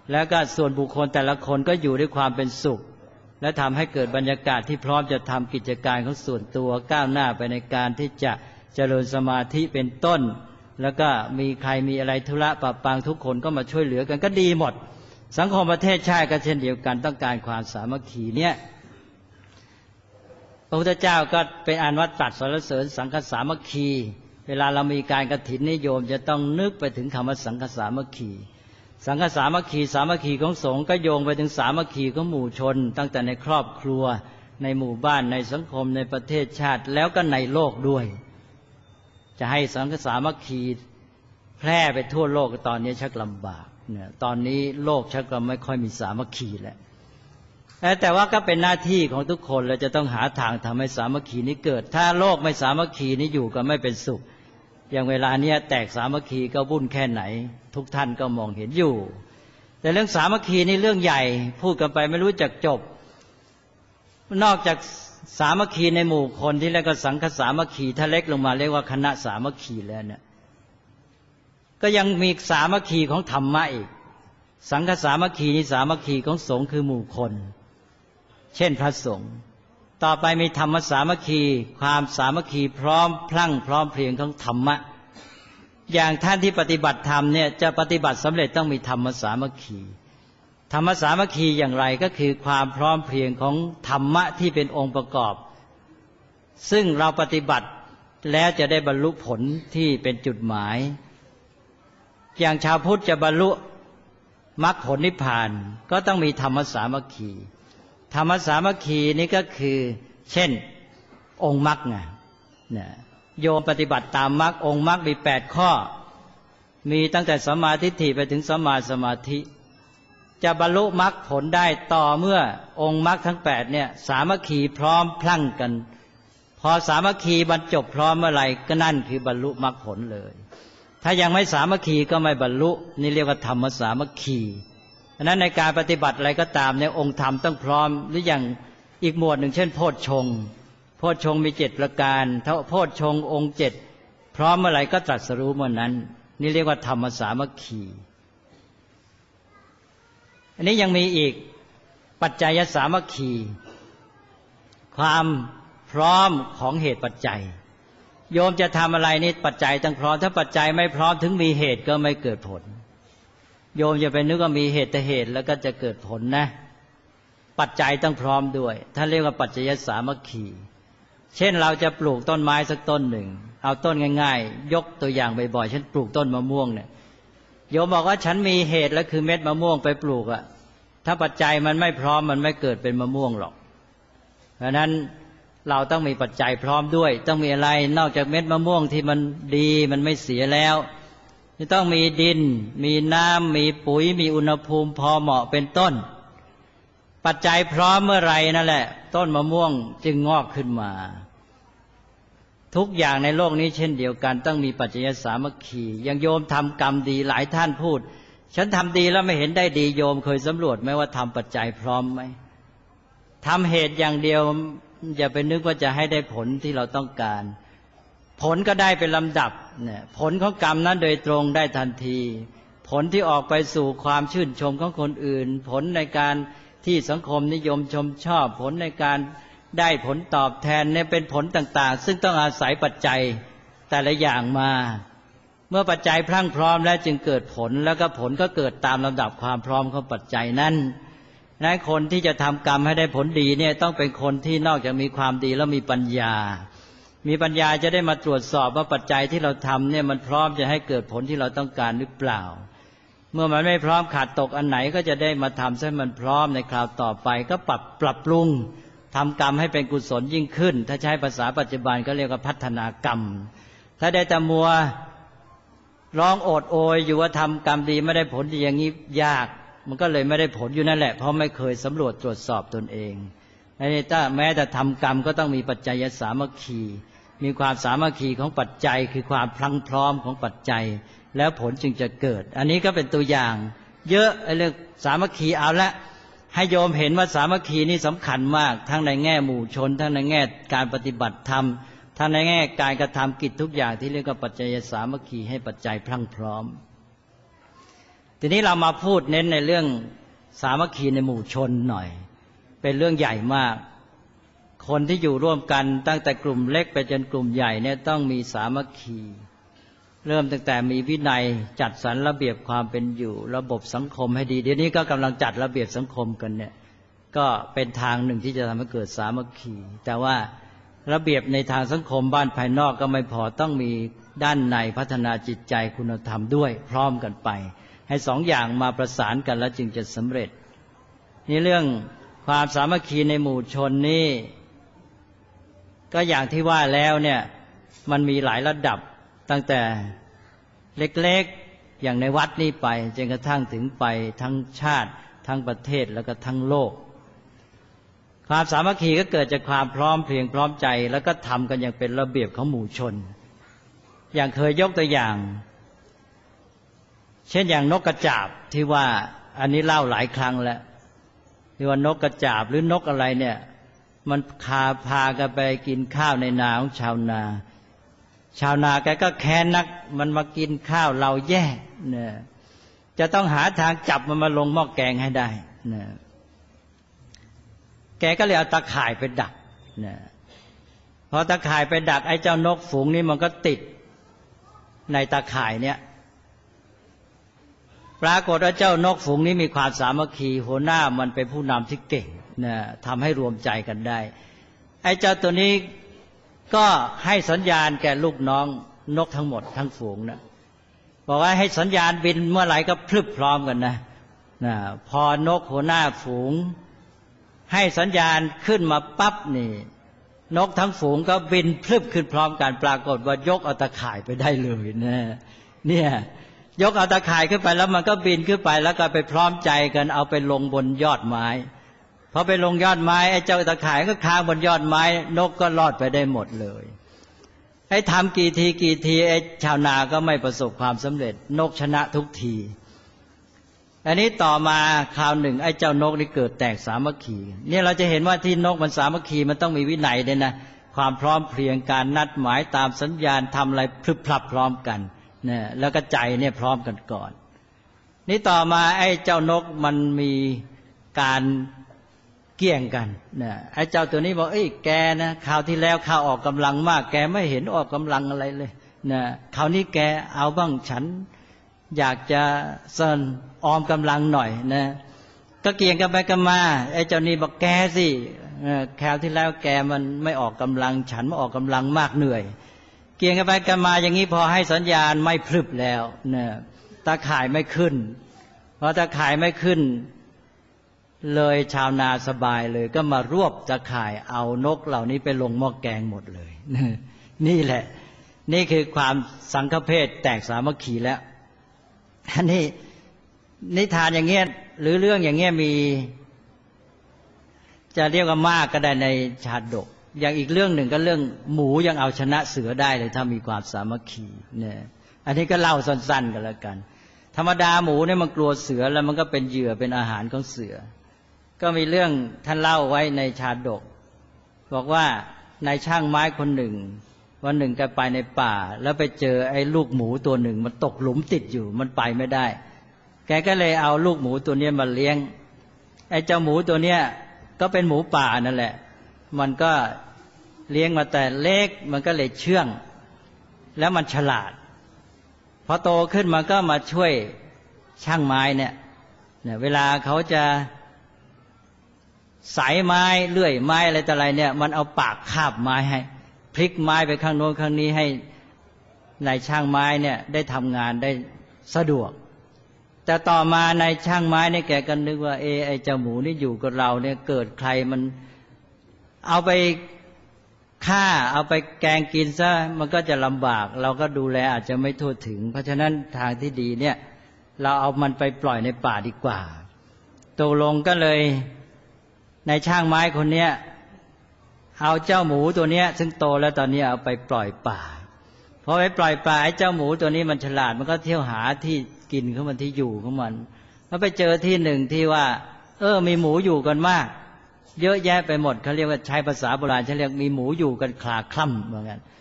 แล้วก็ส่วนบุคคลแต่ละคนก็อยู่ด้วยความเป็นสุขและทำให้เกิดบรรยากาศที่พร้อมจะทำกิจการของส่วนตัวก้าวหน้าไปในการที่จะเจริญสมาธิเป็นต้นแล้วก็มีใครมีอะไรธุระปะปังทุกคนก็มาช่วยเหลือกันก็ดีหมดสังคมประเทศชาติก็เช่นเดียวกันต้องการความสามัคคีเนี่ยพระพุทธเจ้าก็เป็นอันว่าตรัสสรรเสริญสังฆสามัคคีเวลาเรามีการกฐินนิยมจะต้องนึกไปถึงคำว่าสังฆสามัคคีสังฆสามัคคีสามัคคีของสงฆ์ก็โยงไปถึงสามัคคีของหมู่ชนตั้งแต่ในครอบครัวในหมู่บ้านในสังคมในประเทศชาติแล้วก็ในโลกด้วยจะให้สังฆสามัคคีแพร่ไปทั่วโลกตอนนี้ชักลำบากเนี่ยตอนนี้โลกชักไม่ค่อยมีสามัคคีแล้วแต่ว่าก็เป็นหน้าที่ของทุกคนเราจะต้องหาทางทำให้สามัคคีนี้เกิดถ้าโลกไม่สามัคคีนี้อยู่ก็ไม่เป็นสุขอย่างเวลาเนี้ยแตกสามัคคีก็วุ่นแค่ไหนทุกท่านก็มองเห็นอยู่แต่เรื่องสามัคคีนี่เรื่องใหญ่พูดกันไปไม่รู้จักจบนอกจากสามัคคีในหมู่คนที่เรียกว่าสังฆสามัคคีถ้าเล็กลงมาเรียกว่าคณะสามัคคีแล้วเนี่ยก็ยังมีสามัคคีของธรรมะอีกสังฆสามัคคีนี่สามัคคีของสงฆ์คือหมู่คนเช่นพระสงฆ์ต่อไปมีธรรมสามัคคีความสามัคคีพร้อมพลั่งพร้อมเพรียงของธรรมะอย่างท่านที่ปฏิบัติธรรมเนี่ยจะปฏิบัติสำเร็จต้องมีธรรมสามัคคีธรรมสามัคคีอย่างไรก็คือความพร้อมเพรียงของธรรมะที่เป็นองค์ประกอบซึ่งเราปฏิบัติแล้วจะได้บรรลุผลที่เป็นจุดหมายอย่างชาวพุทธจะบรรลุมรรคผลนิพพานก็ต้องมีธรรมสามัคคีธรรมสามัคคีนี้ก็คือเช่นองค์มรรคไงโยมปฏิบัติตามมรรคองค์มรรคมี8ข้อมีตั้งแต่สัมมาทิฏฐิไปถึงสัมมาสมาธิจะบรรลุมรรคผลได้ต่อเมื่อองค์มรรคทั้ง8เนี่ยสามัคคีพร้อมพลั่งกันพอสามัคคีบรรจบพร้อมเมื่อไหร่ก็นั่นคือบรรลุมรรคผลเลยถ้ายังไม่สามัคคีก็ไม่บรรลุนี่เรียกว่าธรรมสามัคคีฉะนั้นในการปฏิบัติอะไรก็ตามเนี่ยองค์ธรรมต้องพร้อมหรืออย่างอีกหมวดหนึ่งเช่นโพชฌงค์โพชฌงค์มี7ประการถ้าโพชฌงค์องค์7พร้อมเมื่อไหร่ก็ตรัสรู้เมื่อนั้นนี่เรียกว่าธรรมสามัคคีอันนี้ยังมีอีกปัจจัยสามัคคีความพร้อมของเหตุปัจจัยโยมจะทำอะไรนี่ปัจจัยต้องพร้อมถ้าปัจจัยไม่พร้อมถึงมีเหตุก็ไม่เกิดผลโยมอย่าไปนึกว่ามีเหตุแต่เหตุแล้วก็จะเกิดผลนะปัจจัยต้องพร้อมด้วยท่านเรียกว่าปัจจัยสามัคคีเช่นเราจะปลูกต้นไม้สักต้นหนึ่งเอาต้นง่ายๆยกตัวอย่างบ่อยๆเช่นปลูกต้นมะม่วงเนี่ยโยมบอกว่าฉันมีเหตุแล้วคือเม็ดมะม่วงไปปลูกอะถ้าปัจจัยมันไม่พร้อมมันไม่เกิดเป็นมะม่วงหรอกเพราะนั้นเราต้องมีปัจจัยพร้อมด้วยต้องมีอะไรนอกจากเม็ดมะม่วงที่มันดีมันไม่เสียแล้วต้องมีดินมีน้ำมีปุ๋ยมีอุณหภูมิพอเหมาะเป็นต้นปัจจัยพร้อมเมื่อไรนั่นแหละต้นมะม่วงจึงงอกขึ้นมาทุกอย่างในโลกนี้เช่นเดียวกันต้องมีปัจจัยสามัคคีอย่างโยมทำกรรมดีหลายท่านพูดฉันทำดีแล้วไม่เห็นได้ดีโยมเคยสำรวจไหมว่าทำปัจจัยพร้อมไหมทำเหตุอย่างเดียวอย่าไปนึกว่าจะให้ได้ผลที่เราต้องการผลก็ได้เป็นลำดับเนี่ยผลของกรรมนั้นโดยตรงได้ทันทีผลที่ออกไปสู่ความชื่นชมของคนอื่นผลในการที่สังคมนิยมชมชอบผลในการได้ผลตอบแทนเนี่ยเป็นผลต่างๆซึ่งต้องอาศัยปัจจัยแต่ละอย่างมาเมื่อปัจจัยพรั่งพร้อมแล้วจึงเกิดผลแล้วก็ผลก็เกิดตามลำดับความพร้อมของปัจจัยนั้นคนที่จะทำกรรมให้ได้ผลดีเนี่ยต้องเป็นคนที่นอกจากมีความดีแล้วมีปัญญาจะได้มาตรวจสอบว่าปัจจัยที่เราทำเนี่ยมันพร้อมจะให้เกิดผลที่เราต้องการหรือเปล่าเมื่อมันไม่พร้อมขาดตกอันไหนก็จะได้มาทำให้มันพร้อมในคราวต่อไปก็ปรับปรุงทำกรรมให้เป็นกุศลยิ่งขึ้นถ้าใช้ภาษาปัจจุบันก็เรียกว่าพัฒนากรรมถ้าได้แต่มัวร้องโอดโอยอยู่ว่าทำกรรมดีไม่ได้ผลดีอย่างนี้ยากมันก็เลยไม่ได้ผลอยู่นั่นแหละเพราะไม่เคยสำรวจตรวจสอบตนเองถ้าแม้แต่ทำกรรมก็ต้องมีปัจจัยสามัคคีมีความสามัคคีของปัจจัยคือความพลังพร้อมของปัจจัยแล้วผลจึงจะเกิดอันนี้ก็เป็นตัวอย่างเยอะเรื่องสามัคคีเอาละให้โยมเห็นว่าสามัคคีนี่สำคัญมากทั้งในแง่หมู่ชนทั้งในแง่การปฏิบัติธรรมทั้งในแง่การกระทำกิจทุกอย่างที่เรียกว่าปัจจัยสามัคคีให้ปัจจัยพรั่งพร้อมทีนี้เรามาพูดเน้นในเรื่องสามัคคีในหมู่ชนหน่อยเป็นเรื่องใหญ่มากคนที่อยู่ร่วมกันตั้งแต่กลุ่มเล็กไปจนกลุ่มใหญ่เนี่ยต้องมีสามัคคีเริ่มตั้งแต่มีวินัยจัดสรรระเบียบความเป็นอยู่ระบบสังคมให้ดีเดี๋ยวนี้ก็กำลังจัดระเบียบสังคมกันเนี่ยก็เป็นทางหนึ่งที่จะทำให้เกิดสามัคคีแต่ว่าระเบียบในทางสังคมบ้านภายนอกก็ไม่พอต้องมีด้านในพัฒนาจิตใจคุณธรรมด้วยพร้อมกันไปให้สองอย่างมาประสานกันแล้วจึงจะสำเร็จนี่เรื่องความสามัคคีในหมู่ชนนี่ก็อย่างที่ว่าแล้วเนี่ยมันมีหลายระดับตั้งแต่เล็กๆอย่างในวัดนี่ไปจนกระทั่งถึงไปทั้งชาติทั้งประเทศแล้วก็ทั้งโลกความสามัคคีก็เกิดจากความพร้อมเพรียงพร้อมใจแล้วก็ทำกันอย่างเป็นระเบียบของหมู่ชนอย่างเคยยกตัวอย่างเช่นอย่างนกกระจาบที่ว่าอันนี้เล่าหลายครั้งแล้วที่ว่านกกระจาบหรือนกอะไรเนี่ยมันพากันไปกินข้าวในนาของชาวนาแกก็แค้นนักมันมากินข้าวเราแย่เนี่ยจะต้องหาทางจับมันมาลงหม้อแกงให้ได้เนี่ยแกก็เลยเอาตะข่ายไปดักเนี่ยพอตะข่ายไปดักไอ้เจ้านกฝูงนี้มันก็ติดในตะข่ายเนี่ยปรากฏว่าเจ้านกฝูงนี้มีความสามัคคีหัวหน้ามันเป็นผู้นำที่เก่งนะทำให้รวมใจกันได้ไอ้เจ้าตัวนี้ก็ให้สัญญาณแก่ลูกน้องนกทั้งหมดทั้งฝูงนะบอกว่าให้สัญญาณบินเมื่อไหร่ก็พลึบพร้อมกันนะพอนกหัวหน้าฝูงให้สัญญาณขึ้นมาปั๊บนี่นกทั้งฝูงก็บินพลึบขึ้นพร้อมกันปรากฏว่ายกเอาตะข่ายไปได้เลยนะเนี่ยยกเอาตะข่ายขึ้นไปแล้วมันก็บินขึ้นไปแล้วก็ไปพร้อมใจกันเอาไปลงบนยอดไม้พอไปลงยอดไม้ไอ้เจ้าตะข่ายก็ค้างบนยอดไม้นกก็รอดไปได้หมดเลยให้ทำกี่ทีไอ้ชาวนาก็ไม่ประสบความสำเร็จนกชนะทุกทีอันนี้ต่อมาคราวหนึ่งไอ้เจ้านกนี่เกิดแตกสามัคคีเนี่ยเราจะเห็นว่าที่นกมันสามัคคีมันต้องมีวินัยด้วยนะความพร้อมเพรียงการนัดหมายตามสัญญาณทำอะไรพลึบพลับพร้อมกันเนี่ยแล้วก็ใจเนี่ยพร้อมกันก่อนนี่ต่อมาไอ้เจ้านกมันมีการเกี่ยงกันเนี่ยไอ้เจ้าตัวนี้บอกแกนะคราวที่แล้วข้าออกกำลังมากแกไม่เห็นออกกำลังอะไรเลยเนี่ยคราวนี้แกเอาบ้างฉันอยากจะเซินออมกำลังหน่อยนะก็เกี่ยงกันไปกันมาไอ้เจ้านี่บอกแกสิคราวที่แล้วแกมันไม่ออกกำลังฉันมาออกกำลังมากเหนื่อยเกี่ยงกันไปกันมาอย่างนี้พอให้สัญญาณไม่พลึบแล้วเนี่ยตาข่ายไม่ขึ้นพอตาข่ายไม่ขึ้นเลยชาวนาสบายเลยก็มารวบตาข่ายเอานกเหล่านี้ไปลงหม้อแกงหมดเลยนี่แหละนี่คือความสังฆเพศแตกสามัคคีแล้วอันนี้นิทานอย่างเงี้ยหรือเรื่องอย่างเงี้ยมีจะเรียกว่ามากก็ได้ในชาดกอย่างอีกเรื่องหนึ่งก็เรื่องหมูยังเอาชนะเสือได้เลยถ้ามีความสามัคคีเนี่ยอันนี้ก็เล่าสั้นๆกันแล้วกันธรรมดาหมูเนี่ยมันกลัวเสือแล้วมันก็เป็นเหยื่อเป็นอาหารของเสือก็มีเรื่องท่านเล่าไว้ในชาดกบอกว่านายช่างไม้คนหนึ่งวันหนึ่งแกไปในป่าแล้วไปเจอไอ้ลูกหมูตัวหนึ่งมันตกหลุมติดอยู่มันไปไม่ได้แกก็เลยเอาลูกหมูตัวนี้มาเลี้ยงไอ้เจ้าหมูตัวเนี้ยก็เป็นหมูป่านั่นแหละมันก็เลี้ยงมาแต่เล็กมันก็เลยเชื่องแล้วมันฉลาดพอโตขึ้นมันก็มาช่วยช่างไม้เนี่ยเวลาเขาจะสายไม้เลื่อยไม้อะไรต่ออะไรเนี่ยมันเอาปากคาบไม้ให้พลิกไม้ไปข้างโน้นข้างนี้ให้นายช่างไม้เนี่ยได้ทำงานได้สะดวกแต่ต่อมานายช่างไม้เนี่ยแกก็นึกว่าไอ้เจ้าหมูนี่อยู่กับเราเนี่ยเกิดใครมันเอาไปฆ่าเอาไปแกงกินซะมันก็จะลำบากเราก็ดูแลอาจจะไม่ทั่วถึงเพราะฉะนั้นทางที่ดีเนี่ยเราเอามันไปปล่อยในป่าดีกว่าตกลงก็เลยนายช่างไม้คนเนี้ยเอาเจ้าหมูตัวเนี้ยซึ่งโตแล้วตอนนี้เอาไปปล่อยป่าพอไปปล่อยป่าไอ้เจ้าหมูตัวนี้มันฉลาดมันก็เที่ยวหาที่กินของมันที่อยู่ของมันแล้วไปเจอที่หนึ่งที่ว่ามีหมูอยู่กันมากเยอะแยะไปหมดเขาเรียกว่าใช้ภาษาโบราณเขาเรียกมีหมูอยู่กันคลาคล่ำเหมือนกัน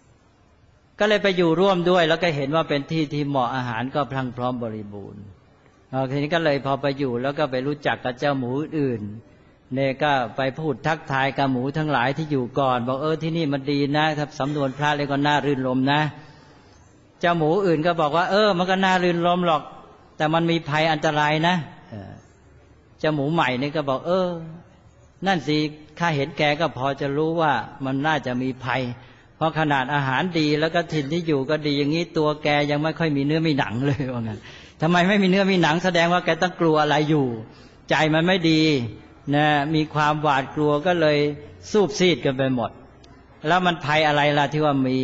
ก็เลยไปอยู่ร่วมด้วยแล้วก็เห็นว่าเป็นที่ที่เหมาะอาหารก็พรั่งพร้อมบริบูรณ์ทีนี้ก็เลยพอไปอยู่แล้วก็ไปรู้จักกับเจ้าหมูอื่นเนี่ยก็ไปพูดทักทายกับหมูทั้งหลายที่อยู่ก่อนบอกที่นี่มันดีนะถ้าสำนวนพระเลยก็น่ารื่นรมนะเจ้าหมูอื่นก็บอกว่ามันก็น่ารื่นรมหรอกแต่มันมีภัยอันตรายนะเจ้าหมูใหม่นี่ก็บอกนั่นสิข้าเห็นแกก็พอจะรู้ว่ามันน่าจะมีภัยเพราะขนาดอาหารดีแล้วก็ถิ่นที่อยู่ก็ดีอย่างนี้ตัวแกยังไม่ค่อยมีเนื้อมีหนังเลยว่างั้นทำไมไม่มีเนื้อมีหนังแสดงว่าแกต้องกลัวอะไรอยู่ใจมันไม่ดีนะมีความหวาดกลัวก็เลยสูบซีดกันไปหมดแล้วมันภัยอะไรล่ะที่ว่ามี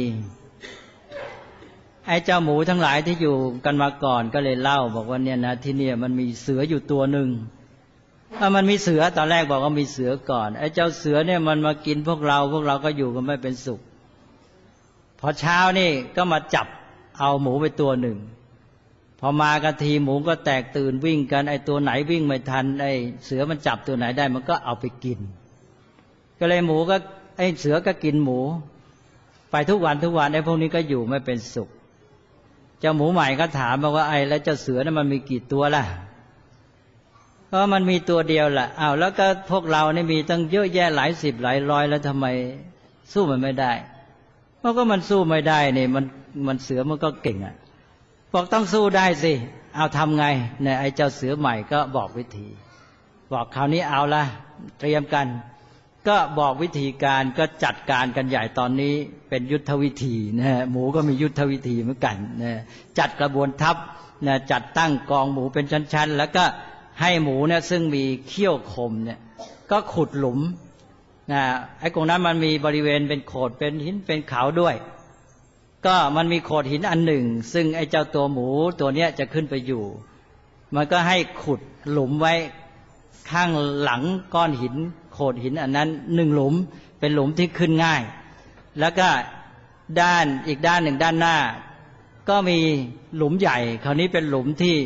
ไอ้เจ้าหมูทั้งหลายที่อยู่กันมาก่อนก็เลยเล่าบอกว่าเนี่ยนะที่เนี่ยมันมีเสืออยู่ตัวหนึ่งมันมีเสือตอนแรกบอกว่ามีเสือก่อนไอ้เจ้าเสือเนี่ยมันมากินพวกเราก็อยู่กันไม่เป็นสุขพอเช้านี่ก็มาจับเอาหมูไปตัวหนึ่งพอมากันทีหมูก็แตกตื่นวิ่งกันไอ้ตัวไหนวิ่งไม่ทันไอ้เสือมันจับตัวไหนได้มันก็เอาไปกินก็เลยหมูก็ไอ้เสือก็กินหมูไปทุกวันไอ้พวกนี้ก็อยู่ไม่เป็นสุขเจ้าหมูใหม่ก็ถามบอกว่าแล้วเจ้าเสือนั้นมันมีกี่ตัวล่ะมันมีตัวเดียวแหละแล้วก็พวกเรานี่มีตั้งเยอะแยะหลายสิบหลายร้อยแล้วทำไมสู้มันไม่ได้เพราะก็มันสู้ไม่ได้นี่มันเสือมันก็เก่งบอกต้องสู้ได้สิทำไงเนี่ยไอ้เจ้าเสือใหม่ก็บอกวิธีบอกคราวนี้เอาละเตรียมกันก็บอกวิธีการก็จัดการกันใหญ่ตอนนี้เป็นยุทธวิธีนะหมูก็มียุทธวิธีเหมือนกันนะจัดกระบวนทัพนะจัดตั้งกองหมูเป็นชั้นๆแล้วก็ให้หมูเนี่ยซึ่งมีเขี้ยวคมเนี่ยก็ขุดหลุมนะไอ้ตรงนั้นมันมีบริเวณเป็นโขดเป็นหินเป็นเขาด้วยก็มันมีโขดหินอันหนึ่งซึ่งไอ้เจ้าตัวหมูตัวเนี้ยจะขึ้นไปอยู่มันก็ให้ขุดหลุมไว้ข้างหลังก้อนหินโขดหินอันนั้น1หลุมเป็นหลุมที่ขึ้นง่ายแล้วก็อีกด้านหนึ่งด้านหน้าก็มีหลุมใหญ่คราวนี้เป็นหลุมที่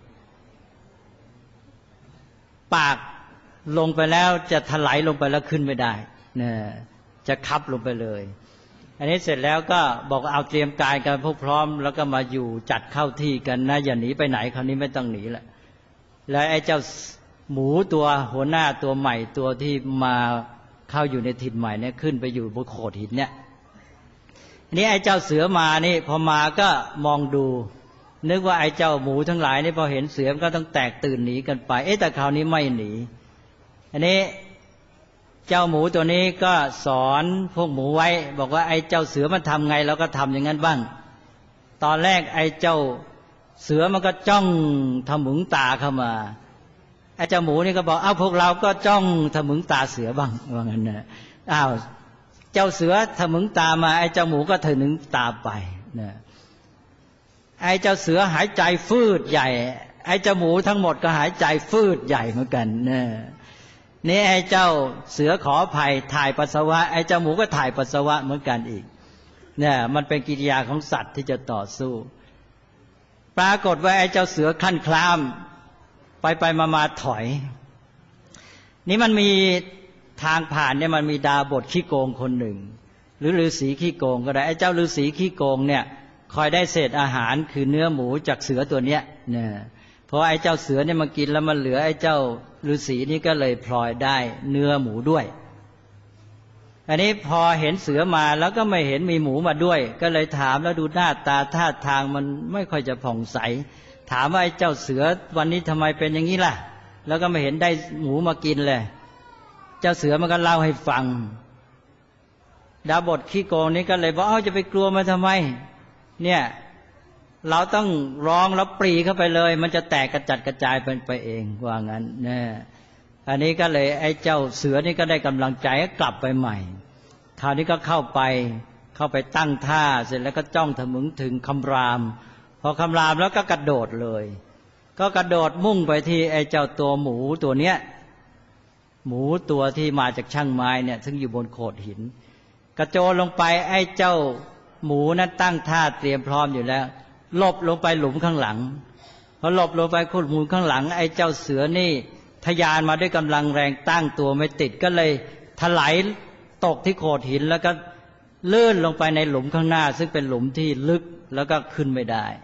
ปากลงไปแล้วจะถลายลงไปแล้วขึ้นไม่ได้นะจะคับลงไปเลยอันนี้เสร็จแล้วก็บอกเอาเตรียมกายกันพวกพร้อมแล้วก็มาอยู่จัดเข้าที่กันนะอย่าหนีไปไหนคราวนี้ไม่ต้องหนีละแล้วไอ้เจ้าหมูตัวหัวหน้าตัวใหม่ตัวที่มาเข้าอยู่ในถิ่นใหม่เนี่ยขึ้นไปอยู่บนโขดหินเนี่ยนี่ไอ้เจ้าเสือมานี่พอมาก็มองดูนึกว่าไอ้เจ้าหมูทั้งหลายนี่พอเห็นเสือก็ต้องแตกตื่นหนีกันไปแต่คราวนี้ไม่หนีอันนี้เจ้าหมูตัวนี้ก็สอนพวกหมูไว้บอกว่าไอ้เจ้าเสือมันทำไงเราก็ทำอย่างนั้นบ้างตอนแรกไอ้เจ้าเสือมันก็จ้องทำหมึงตาเข้ามาไอ้เจ้าหมูนี่ก็บอกพวกเราก็จ้องทำหมึงตาเสือบ้างว่างั้นนะเจ้าเสือทำหมึงตามาไอ้เจ้าหมูก็ทำหมึงตาไปนะไอ้เจ้าเสือหายใจฟืดใหญ่ไอ้เจ้าหมูทั้งหมดก็หายใจฟืดใหญ่เหมือนกันนะนี่ไอ้เจ้าเสือขออภัยถ่ายปัสสาวะไอ้เจ้าหมูก็ถ่ายปัสสาวะเหมือนกันอีกเนี่ยมันเป็นกิริยาของสัตว์ที่จะต่อสู้ปรากฏว่าไอ้เจ้าเสือคลั่นคลามไปมาถอยนี่มันมีทางผ่านเนี่ยมันมีดาบทขี้โกงคนหนึ่งหรือฤาษีขี้โกงก็ได้ไอ้เจ้าฤาษีขี้โกงเนี่ยคอยได้เศษอาหารคือเนื้อหมูจากเสือตัวเนี้ยเนี่ยเพราะไอ้เจ้าเสือเนี่ยมากินแล้วมันเหลือไอ้เจ้าฤาษีนี่ก็เลยพลอยได้เนื้อหมูด้วยอันนี้พอเห็นเสือมาแล้วก็ไม่เห็นมีหมูมาด้วยก็เลยถามแล้วดูหน้าตาท่าทางมันไม่ค่อยจะผ่องใสถามว่าไอ้เจ้าเสือวันนี้ทำไมเป็นอย่างนี้ล่ะแล้วก็ไม่เห็นได้หมูมากินเลยเจ้าเสือมันก็เล่าให้ฟังดาบทขี้โกงนี้ก็เลยบอกจะไปกลัวมันทำไมเนี่ยเราต้องร้องแล้วปรีเข้าไปเลยมันจะแตกกระจัดกระจายไปเองว่างั้นนะอันนี้ก็เลยไอ้เจ้าเสือนี่ก็ได้กำลังใจกลับไปใหม่คราวนี้ก็เข้าไปตั้งท่าเสร็จแล้วก็จ้องทะมึงถึงคำรามพอคำรามแล้วก็กระโดดเลยก็กระโดดมุ่งไปที่ไอ้เจ้าตัวหมูตัวเนี้ยหมูตัวที่มาจากช่างไม้เนี่ยซึ่งอยู่บนโขดหินกระโจนลงไปไอ้เจ้าหมูนั้นตั้งท่าเตรียมพร้อมอยู่แล้วหลบลงไปหลุมข้างหลังพอหลบลงไปขุดหลุมข้างหลังไอ้เจ้าเสือนี่ทะยานมาด้วยกำลังแรงตั้งตัวไม่ติดก็เลยถลายตกที่โขดหินแล้วก็ลื่นลงไปในหลุมข้างหน้าซึ่งเป็นหลุมที่ลึกแล้วก็ขึ้นไม่ได้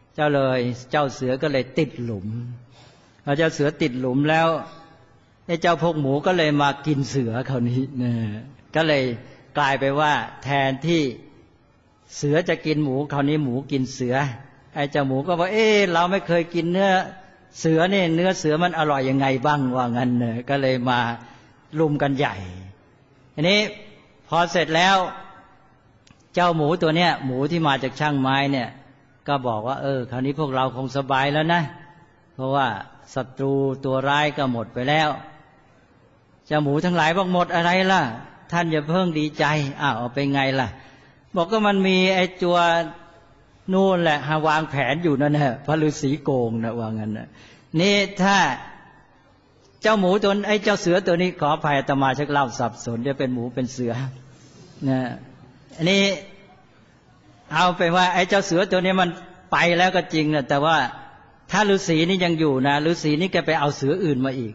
เจ้าเสือก็เลยติดหลุมพอเจ้าเสือติดหลุมแล้วไอ้เจ้าพวกหมูก็เลยมากินเสือคราวนี้นะก็เลยกลายไปว่าแทนที่เสือจะกินหมูคราวนี้หมูกินเสือไอ้เจ้าหมูก็ว่าเราไม่เคยกินเนื้อเสือนี่เนื้อเสือมันอร่อยยังไงบ้างว่างั้นเนอะก็เลยมาลุมกันใหญ่อันนี้พอเสร็จแล้วเจ้าหมูตัวเนี้ยหมูที่มาจากช่างไม้เนี่ยก็บอกว่าคราวนี้พวกเราคงสบายแล้วนะเพราะว่าศัตรูตัวร้ายก็หมดไปแล้วเจ้าหมูทั้งหลายบอกหมดอะไรล่ะท่านอย่าเพิ่งดีใจเอาไปไงล่ะบอกก็มันมีไอ้ตัวนู่นแหละวางแผนอยู่นั่นแหละพระฤาษีโกงนะว่างั้นนะนี่ถ้าเจ้าหมูตัวไอ้เจ้าเสือตัวนี้ขออภัยอาตมาชักเล่าสับสนจะเป็นหมูเป็นเสือนะอันนี้เอาไปว่าไอ้เจ้าเสือตัวนี้มันไปแล้วก็จริงนะแต่ว่าถ้าฤาษีนี่ยังอยู่นะฤาษีนี่แกไปเอาเสืออื่นมาอีก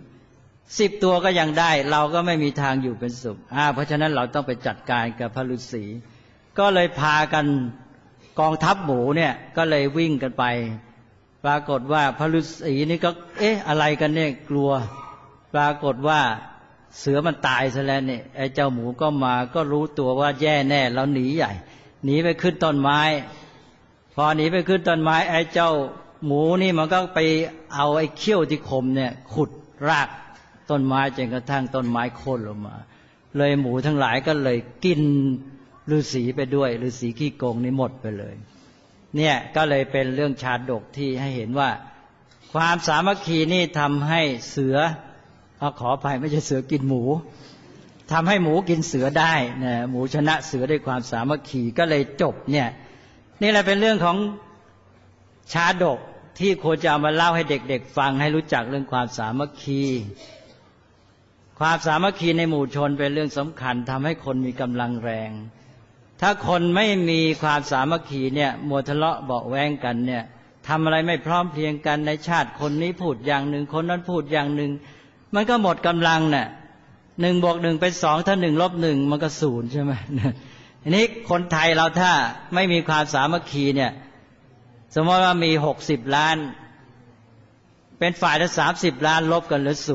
10 ตัวก็ยังได้เราก็ไม่มีทางอยู่เป็นสุขเพราะฉะนั้นเราต้องไปจัดการกับพระฤาษีก็เลยพากันกองทัพหมูเนี่ยก็เลยวิ่งกันไปปรากฏว่าพระฤาษีนี่ก็อะไรกันเนี่ยกลัวปรากฏว่าเสือมันตายซะแล้วเนี่ยไอ้เจ้าหมูก็มาก็รู้ตัวว่าแย่แน่แล้วหนีใหญ่หนีไปขึ้นต้นไม้พอหนีไปขึ้นต้นไม้ไอ้เจ้าหมูนี่มันก็ไปเอาไอ้เขี้ยวที่คมเนี่ยขุดรากต้นไม้จนกระทั่งต้นไม้โค่นลงมาเลยหมูทั้งหลายก็เลยกินฤาษีไปด้วยฤาษีขี้โกงนี่หมดไปเลยเนี่ยก็เลยเป็นเรื่องชาดกที่ให้เห็นว่าความสามัคคีนี่ทำให้เสือขออภัยไม่ใช่เสือกินหมูทำให้หมูกินเสือได้นะหมูชนะเสือด้วยความสามัคคีก็เลยจบเนี่ยนี่แหละเป็นเรื่องของชาดกที่ควรจะเอามาเล่าให้เด็กๆฟังให้รู้จักเรื่องความสามัคคีความสามัคคีในหมู่ชนเป็นเรื่องสำคัญทำให้คนมีกำลังแรงถ้าคนไม่มีความสามัคคีเนี่ยมัวทะเลาะเบาะแว้งกันเนี่ยทำอะไรไม่พร้อมเพรียงกันในชาติคนนี้พูดอย่างหนึ่งคนนั้นพูดอย่างหนึ่งมันก็หมดกำลังน่ะ1 บวก 1เป็น2ถ้า1 ลบ 1มันก็0ใช่ไหมอันนี้คนไทยเราถ้าไม่มีความสามัคคีเนี่ยสมมติว่ามี60 ล้านเป็นฝ่ายละ30 ล้านลบกันเหลือ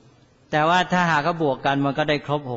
0แต่ว่าถ้าหากเขาบวกกันมันก็ได้ครบ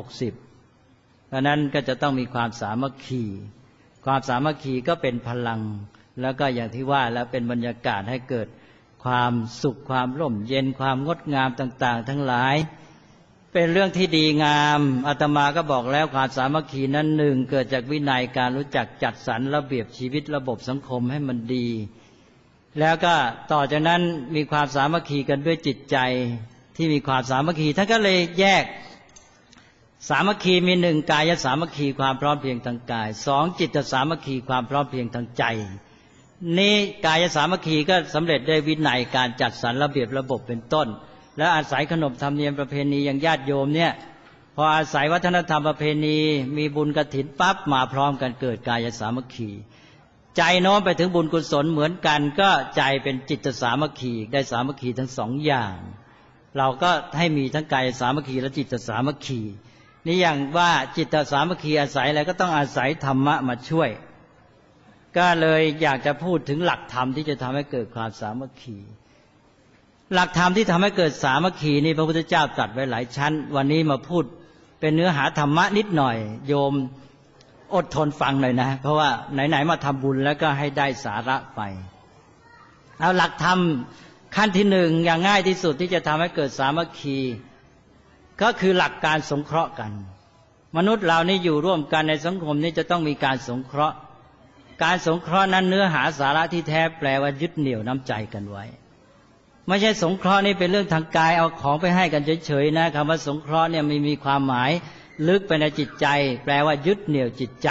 60เพราะนั้นก็จะต้องมีความสามัคคีความสามัคคีก็เป็นพลังแล้วก็อย่างที่ว่าแล้วเป็นบรรยากาศให้เกิดความสุขความร่มเย็นความงดงามต่างๆทั้งหลายเป็นเรื่องที่ดีงามอาตมาก็บอกแล้วความสามัคคีนั้น1เกิดจากวินัยการรู้จักจัดสรรระเบียบชีวิตระบบสังคมให้มันดีแล้วก็ต่อจากนั้นมีความสามัคคีกันด้วยจิตใจที่มีความสามัคคีท่านก็เลยแยกสามัคคีมี1กายสามัคคีความพร้อมเพรียงทางกาย2จิตสามัคคีความพร้อมเพรียงทางใจนี่กายสามัคคีก็สำเร็จด้วยวินัยการจัดสรรระเบียบระบบเป็นต้นแล้วอาศัยขนบธรรมเนียมประเพณีอย่างญาติโยมเนี่ยพออาศัยวัฒนธรรมประเพณีมีบุญกฐินปั๊บมาพร้อมกันเกิดกายสามัคคีใจโน้มไปถึงบุญกุศลเหมือนกันก็ใจเป็นจิตสามัคคีได้สามัคคีทั้ง2อย่างเราก็ให้มีทั้งกายสามัคคีและจิตสามัคคีนี่อย่างว่าจิตสามัคคีอาศัยอะไรก็ต้องอาศัยธรรมะมาช่วยก็เลยอยากจะพูดถึงหลักธรรมที่จะทำให้เกิดความสามัคคีหลักธรรมที่ทำให้เกิดสามัคคีนี่พระพุทธเจ้าตรัสไว้หลายชั้นวันนี้มาพูดเป็นเนื้อหาธรรมะนิดหน่อยโยมอดทนฟังหน่อยนะเพราะว่าไหนๆมาทำบุญแล้วก็ให้ได้สาระไปเอาหลักธรรมขั้นที่1อย่างง่ายที่สุดที่จะทำให้เกิดสามัคคีก็คือหลักการสงเคราะห์กันมนุษย์เรานี่อยู่ร่วมกันในสังคมนี้จะต้องมีการสงเคราะห์การสงเคราะห์นั้นเนื้อหาสาระที่แท้แปลว่ายึดเหนี่ยวน้ำใจกันไว้ไม่ใช่สงเคราะห์นี่เป็นเรื่องทางกายเอาของไปให้กันเฉยๆนะคำว่าสงเคราะห์เนี่ยมีความหมายลึกไปในจิตใจแปลว่ายึดเหนี่ยวจิตใจ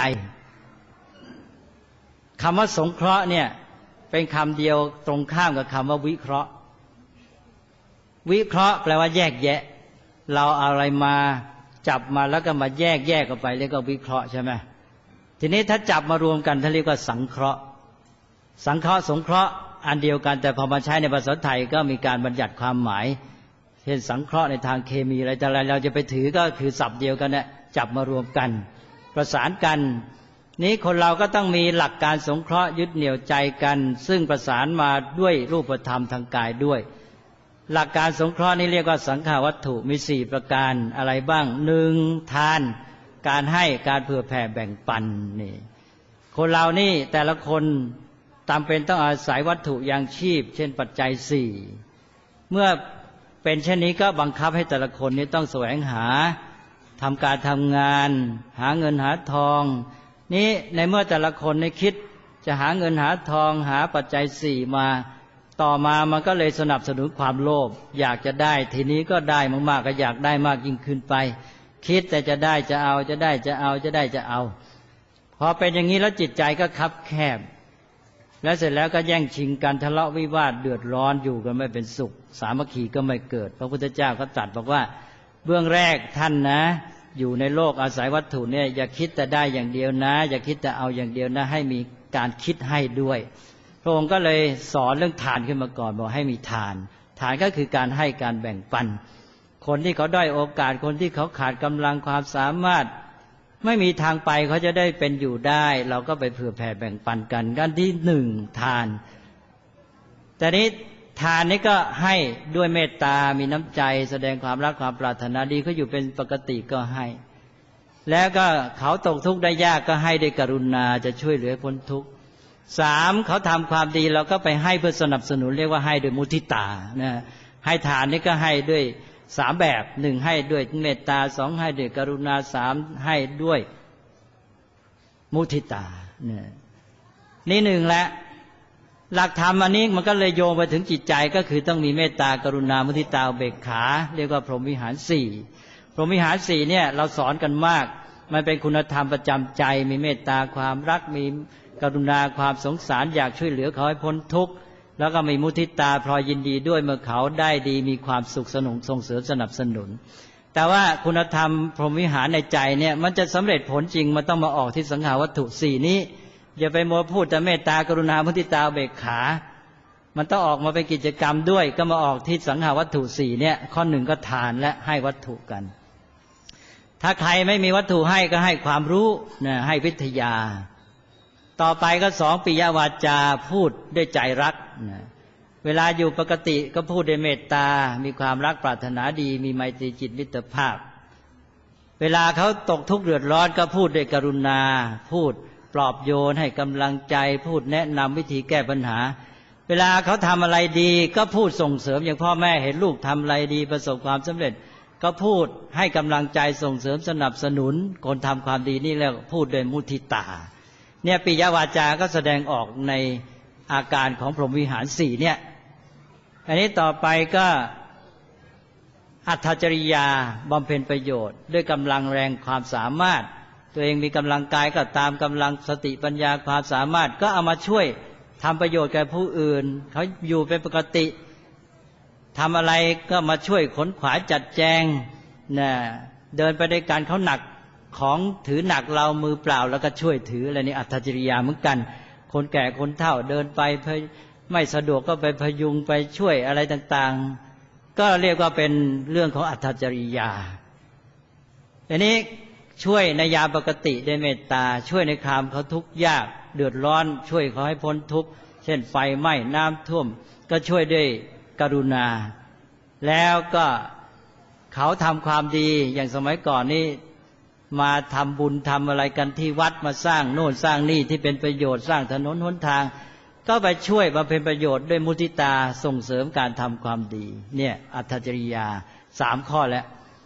คำว่าสงเคราะห์เนี่ยเป็นคำเดียวตรงข้ามกับคำว่าวิเคราะห์วิเคราะห์แปลว่าแยกแยะเราเอาอะไรมาจับมาแล้วก็มาแยกออกไปเรียกว่าวิเคราะห์ใช่ไหมทีนี้ถ้าจับมารวมกันท่านเรียกว่าสังเคราะห์สังเคราะห์สงเคราะห์อันเดียวกันแต่พอมาใช้ในภาษาไทยก็มีการบัญญัติความหมายเช่นสังเคราะห์ในทางเคมีอะไรแต่อะไรเราจะไปถือก็คือศัพท์เดียวกันเนี่ยจับมารวมกันประสานกันนี้คนเราก็ต้องมีหลักการสงเคราะห์ยึดเหนี่ยวใจกันซึ่งประสานมาด้วยรูปธรรมทางกายด้วยหลักการสงเคราะห์นี้เรียกว่าสังฆาวัตถุมี4ประการอะไรบ้าง1ทานการให้การเผื่อแผ่แบ่งปันนี่คนเรานี่แต่ละคนจำเป็นต้องอาศัยวัตถุยังชีพเช่นปัจจัย4เมื่อเป็นเช่นนี้ก็บังคับให้แต่ละคนนี้ต้องแสวงหาทำการทำงานหาเงินหาทองนี้ในเมื่อแต่ละคนในคิดจะหาเงินหาทองหาปัจจัย4มาต่อมามันก็เลยสนับสนุนความโลภอยากจะได้ทีนี้ก็ได้มากๆก็อยากได้มากยิ่งขึ้นไปคิดแต่จะได้จะเอาจะได้จะเอาจะได้จะเอาพอเป็นอย่างนี้แล้วจิตใจก็คับแคบแล้วเสร็จแล้วก็แย่งชิงกันทะเลาะวิวาทเดือดร้อนอยู่กันไม่เป็นสุขสามัคคีก็ไม่เกิดพระพุทธเจ้าก็ตรัสบอกว่าเบื้องแรกท่านนะอยู่ในโลกอาศัยวัตถุเนี่ยอย่าคิดแต่ได้อย่างเดียวนะอย่าคิดแต่เอาอย่างเดียวนะให้มีการคิดให้ด้วยพระองค์ก็เลยสอนเรื่องทานขึ้นมาก่อนบอกให้มีทานทานก็คือการให้การแบ่งปันคนที่เขาด้อยโอกาสคนที่เขาขาดกำลังความสามารถไม่มีทางไปเขาจะได้เป็นอยู่ได้เราก็ไปเผื่อแผ่แบ่งปันกันกันที่1ทานแต่นี้ทานนี้ก็ให้ด้วยเมตตามีน้ำใจแสดงความรักความปรารถนาดีเขาอยู่เป็นปกติก็ให้แล้วก็เขาตกทุกข์ได้ยากก็ให้ด้วยกรุณาจะช่วยเหลือพ้นทุกข์3เขาทำความดีเราก็ไปให้เพื่อสนับสนุนเรียกว่าให้ด้วยมุทิตานะให้ทานนี้ก็ให้ด้วย3แบบ1ให้ด้วยเมตตา2ให้ด้วยกรุณา3ให้ด้วยมุทิตาเนี่ยนี่1และหลักธรรมอันนี้มันก็เลยโยงไปถึงจิตใจก็คือต้องมีเมตตากรุณามุทิตาอุเบกขาเรียกว่าพรหมวิหาร4พรหมวิหาร4เนี่ยเราสอนกันมากมันเป็นคุณธรรมประจำใจมีเมตตาความรักมีกรุณาความสงสารอยากช่วยเหลือเขาให้พ้นทุกข์แล้วก็มีมุทิตาพลอยยินดีด้วยเมื่อเขาได้ดีมีความสุขสนุกส่งเสริมสนับสนุนแต่ว่าคุณธรรมพรหมวิหารในใจเนี่ยมันจะสำเร็จผลจริงมันต้องมาออกที่สังขารวัตถุ4นี้อย่าไปมัวพูดแต่เมตตากรุณามุทิตาอุเบกขามันต้องออกมาเป็นกิจกรรมด้วยก็มาออกที่สังขารวัตถุ4เนี่ยข้อ1ก็ทานและให้วัตถุกันถ้าใครไม่มีวัตถุให้ก็ให้ความรู้นะให้วิทยาต่อไปก็2ปิยวาจาพูดด้วยใจรักนะเวลาอยู่ปกติก็พูดด้วยเมตตามีความรักปรารถนาดีมีไมตรีจิตมิตรภาพเวลาเขาตกทุกข์เดือดร้อนก็พูดด้วยกรุณาพูดปลอบโยนให้กำลังใจพูดแนะนำวิธีแก้ปัญหาเวลาเขาทำอะไรดีก็พูดส่งเสริมอย่างพ่อแม่เห็นลูกทำอะไรดีประสบความสำเร็จก็พูดให้กำลังใจส่งเสริมสนับสนุนคนทำความดีนี่แล้วพูดด้วยมุทิตาเนี่ยปิยวาจาก็แสดงออกในอาการของพรหมวิหาร4เนี่ยอันนี้ต่อไปก็อัตถจริยาบำเพ็ญประโยชน์ด้วยกำลังแรงความสามารถตัวเองมีกำลังกายก็ตามกำลังสติปัญญาความสามารถก็เอามาช่วยทำประโยชน์แก่ผู้อื่นเขาอยู่เป็นปกติทำอะไรก็มาช่วยขนขวายจัดแจงนะเดินไปด้วยกันเขาหนักของถือหนักเรามือเปล่าแล้วก็ช่วยถืออะไรนี่อัตถจริยาเหมือนกันคนแก่คนเฒ่าเดินไปไม่สะดวกก็ไปพยุงไปช่วยอะไรต่างๆก็เรียกว่าเป็นเรื่องของอัตถจริยาอันนี้ช่วยในยามปกติด้วยเมตตาช่วยในครามเขาทุกข์ยากเดือดร้อนช่วยเขาให้พ้นทุกข์เช่นไฟไหม้น้ำท่วมก็ช่วยด้วยกรุณาแล้วก็เขาทำความดีอย่างสมัยก่อนนี้มาทำบุญทำอะไรกันที่วัดมาสร้างโน่นสร้างนี่ที่เป็นประโยชน์สร้างถนนหนทางก็ไปช่วยบำเพ็ญประโยชน์ด้วยมุทิตาส่งเสริมการทำความดีเนี่ยอัตถจริยา3ข้อแล้ว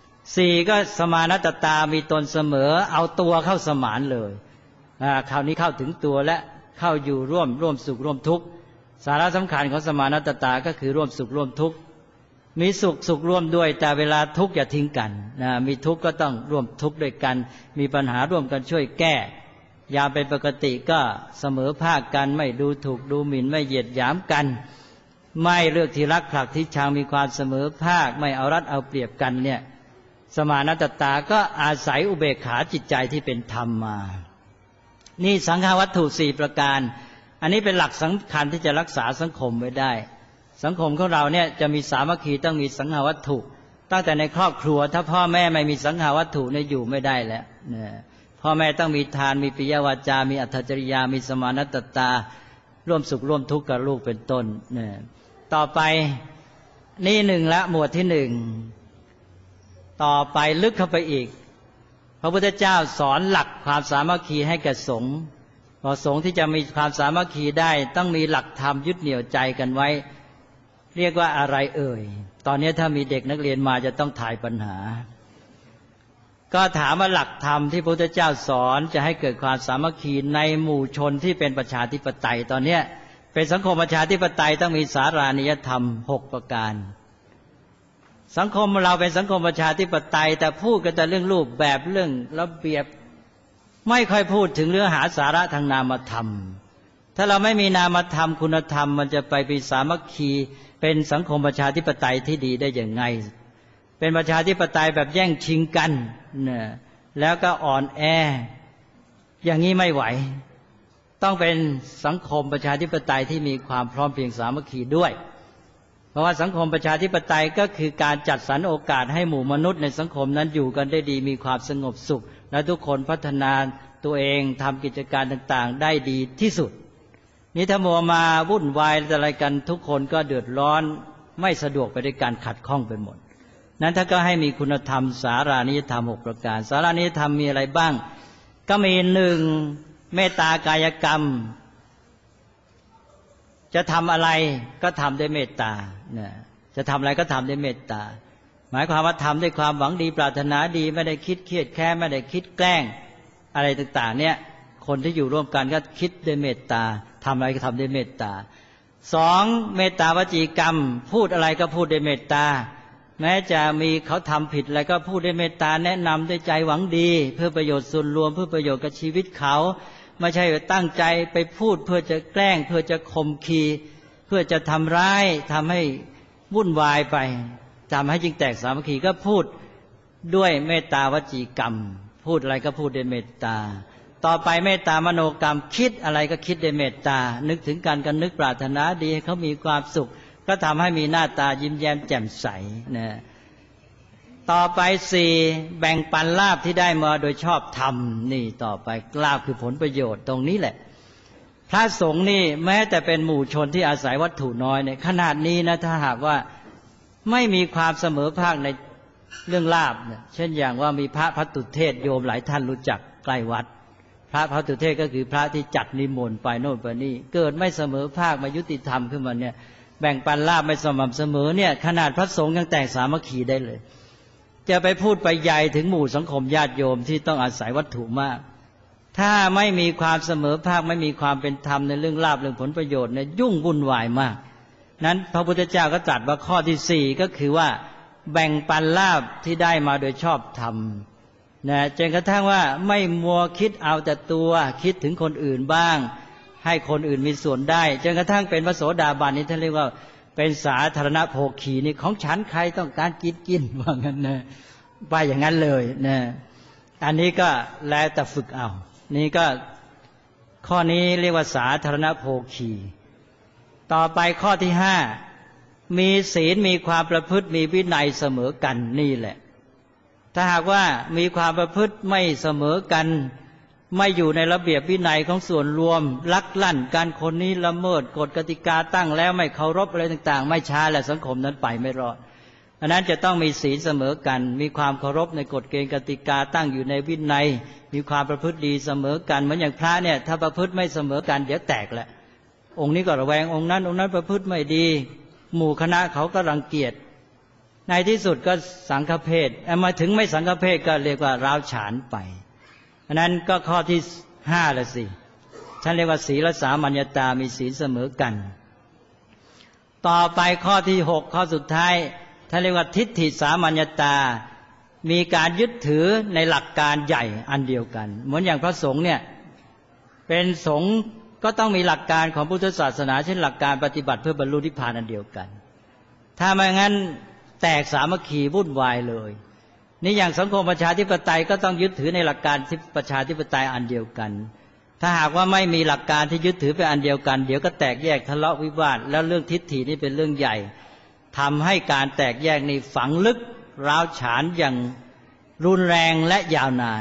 4ก็สมานัตตามีตนเสมอเอาตัวเข้าสมานเลยคราวนี้เข้าถึงตัวและเข้าอยู่ร่วมสุขร่วมทุกข์สาระสำคัญของสมานัตตาก็คือร่วมสุขร่วมทุกข์มีสุขร่วมด้วยแต่เวลาทุกข์อย่าทิ้งกันมีทุกข์ก็ต้องร่วมทุกข์ด้วยกันมีปัญหาร่วมกันช่วยแก้ยามเป็นปกติก็เสมอภาคกันไม่ดูถูกดูหมิ่นไม่เหยียดหยามกันไม่เลือกที่รักผลักที่ชังมีความเสมอภาคไม่เอารัดเอาเปรียบกันเนี่ยสมานัตตาก็อาศัยอุเบกขาจิตใจที่เป็นธรรมมานี่สังฆวัตถุ4ประการอันนี้เป็นหลักสำคัญที่จะรักษาสังคมไว้ได้สังคมของเราเนี่ยจะมีสามัคคีต้องมีสังฆวัตถุตั้งแต่ในครอบครัวถ้าพ่อแม่ไม่มีสังฆวัตถุเนี่ยอยู่ไม่ได้แล้วเนี่ยพพ่อแม่ต้องมีทานมีปิยวาจามีอัตถจริยามีสมานตตาร่วมสุขร่วมทุกข์กับลูกเป็นต้นเนี่ยต่อไปนี่หนึ่งละหมวดที่หนึ่งต่อไปลึกเข้าไปอีกพระพุทธเจ้าสอนหลักความสามัคคีให้แก่สงฆ์พอสงฆ์ที่จะมีความสามัคคีได้ต้องมีหลักธรรมยึดเหนี่ยวใจกันไว้เรียกว่าอะไรเอ่ยตอนนี้ถ้ามีเด็กนักเรียนมาจะต้องถ่ายปัญหาก็ถามว่าหลักธรรมที่พระพุทธเจ้าสอนจะให้เกิดความสามัคคีในหมู่ชนที่เป็นประชาธิปไตยตอนนี้เป็นสังคมประชาธิปไตยต้องมีสารานิยธรรม6ประการสังคมเราเป็นสังคมประชาธิปไตยแต่พูดกันแต่เรื่องรูปแบบเรื่องระเบียบไม่ค่อยพูดถึงเรื่องหาสาระทางนามธรรมถ้าเราไม่มีนามธรรมคุณธรรมมันจะไปเป็นสามัคคีเป็นสังคมประชาธิปไตยที่ดีได้อย่างไงเป็นประชาธิปไตยแบบแย่งชิงกันเนี่ยแล้วก็อ่อนแออย่างนี้ไม่ไหวต้องเป็นสังคมประชาธิปไตยที่มีความพร้อมเพรียงสามัคคีด้วยเพราะว่าสังคมประชาธิปไตยก็คือการจัดสรรโอกาสให้หมู่มนุษย์ในสังคมนั้นอยู่กันได้ดีมีความสงบสุขและทุกคนพัฒนาตัวเองทำกิจการต่างๆได้ดีที่สุดนี่ถ้ามัวมาวุ่นวายอะไรกันทุกคนก็เดือดร้อนไม่สะดวกไปด้วยการขัดข้องไปหมดนั้นถ้าก็ให้มีคุณธรรมสารานิยธรรม6ประการสารานิยธรรมมีอะไรบ้างก็มี1เมตตากายกรรมจะทำอะไรก็ทำด้วยเมตตาเนี่ยจะทำอะไรก็ทำด้วยเมตตาหมายความว่าทำด้วยความหวังดีปรารถนาดีไม่ได้คิดเครียดแค้นไม่ได้คิดแกล้งอะไรต่างๆเนี่ยคนที่อยู่ร่วมกันก็คิดด้วยเมตตาทำอะไรก็ทำด้วยเมตตา2เมตตาวจีกรรมพูดอะไรก็พูดด้วยเมตตาแม้จะมีเขาทำผิดอะไรก็พูดด้วยเมตตาแนะนำด้วยใจหวังดีเพื่อประโยชน์ส่วนรวมเพื่อประโยชน์กับชีวิตเขาไม่ใช่ตั้งใจไปพูดเพื่อจะแกล้งเพื่อจะข่มขีเพื่อจะทำร้ายทำให้วุ่นวายไปทำให้ยิ่งแตกสามัคคีก็พูดด้วยเมตตาวจีกรรมพูดอะไรก็พูดด้วยเมตตาต่อไปเมตตามโนกรรมคิดอะไรก็คิดด้วยเมตตานึกถึงกันก็นึกปรารถนาดีให้เขามีความสุขก็ทำให้มีหน้าตายิ้มแย้มแจ่มใสนะต่อไป4แบ่งปันลาภที่ได้มาโดยชอบธรรมนี่ต่อไปลาภคือผลประโยชน์ตรงนี้แหละพระสงฆ์นี่แม้แต่เป็นหมู่ชนที่อาศัยวัตถุน้อยเนี่ยขนาดนี้นะถ้าหากว่าไม่มีความเสมอภาคในเรื่องลาภเนี่ยเช่นอย่างว่ามีพระภัตตุเทศโยมหลายท่านรู้จักใกล้วัดพระภัตตุเทศก็คือพระที่จัดนิมนต์ไปโน่นไปนี่เกิดไม่เสมอภาคไม่ยุติธรรมขึ้นมาเนี่ยแบ่งปันลาภไม่สม่ำเสมอเนี่ยขนาดพระสงฆ์ยังแตกสามัคคีได้เลยจะไปพูดไปใหญ่ถึงหมู่สังคมญาติโยมที่ต้องอาศัยวัตถุมากถ้าไม่มีความเสมอภาคไม่มีความเป็นธรรมในเรื่องลาภเรื่องผลประโยชน์เนี่ยยุ่งวุ่นวายมากนั้นพระพุทธเจ้าก็ตรัสว่าข้อที่4ก็คือว่าแบ่งปันลาภที่ได้มาโดยชอบธรรมนะจนกระทั่งว่าไม่มัวคิดเอาแต่ตัวคิดถึงคนอื่นบ้างให้คนอื่นมีส่วนได้จนกระทั่งเป็นพระโสดาบันนี่ท่านเรียกว่าเป็นสาธารณโภคีนี่ของฉันใครต้องการกินว่างั้นนะไปอย่างนั้นเลยนะอันนี้ก็แล้วแต่ฝึกเอานี่ก็ข้อนี้เรียกว่าสาธารณโภคีต่อไปข้อที่5มีศีลมีความประพฤติมีวินัยเสมอกันนี่แหละถ้าหากว่ามีความประพฤติไม่เสมอกันไม่อยู่ในระเบียบวินัยของส่วนรวมลักลั่นการคนนี้ละเมิดกฎกติกาตั้งแล้วไม่เคารพอะไรต่างๆไม่ช้าและสังคมนั้นไปไม่รอดอันนั้นจะต้องมีศีลเสมอกันมีความเคารพในกฎเกณฑ์กติกาตั้งอยู่ในวินัยมีความประพฤติดีเสมอกันเหมือนอย่างพระเนี่ยถ้าประพฤติไม่เสมอกันเดี๋ยวแตกแหละองค์นี้ก็ระแวงองค์นั้นประพฤติไม่ดีหมู่คณะเขาก็รังเกียจในที่สุดก็สังฆเพศมาถึงไม่สังฆเพศก็เรียกว่าร้าวฉานไปอันนั้นก็ข้อที่5ละสิท่านเรียกว่าศีลสามัญญตามีศีลเสมอกันต่อไปข้อที่6ข้อสุดท้ายท่านเรียกว่าทิฏฐิสามัญญตามีการยึดถือในหลักการใหญ่อันเดียวกันเหมือนอย่างพระสงฆ์เนี่ยเป็นสงฆ์ก็ต้องมีหลักการของพุทธศาสนาเช่นหลักการปฏิบัติเพื่อบรรลุนิพพานอันเดียวกันถ้าไม่งั้นแตกสามัคคีวุ่นวายเลยนี่อย่างสังคมประชาธิปไตยก็ต้องยึดถือในหลักการประชาธิปไตยอันเดียวกันถ้าหากว่าไม่มีหลักการที่ยึดถือเป็นอันเดียวกันเดี๋ยวก็แตกแยกทะเลาะวิวาทแล้วเรื่องทิฏฐินี่เป็นเรื่องใหญ่ทำให้การแตกแยกนี้ฝังลึกร้าวฉานอย่างรุนแรงและยาวนาน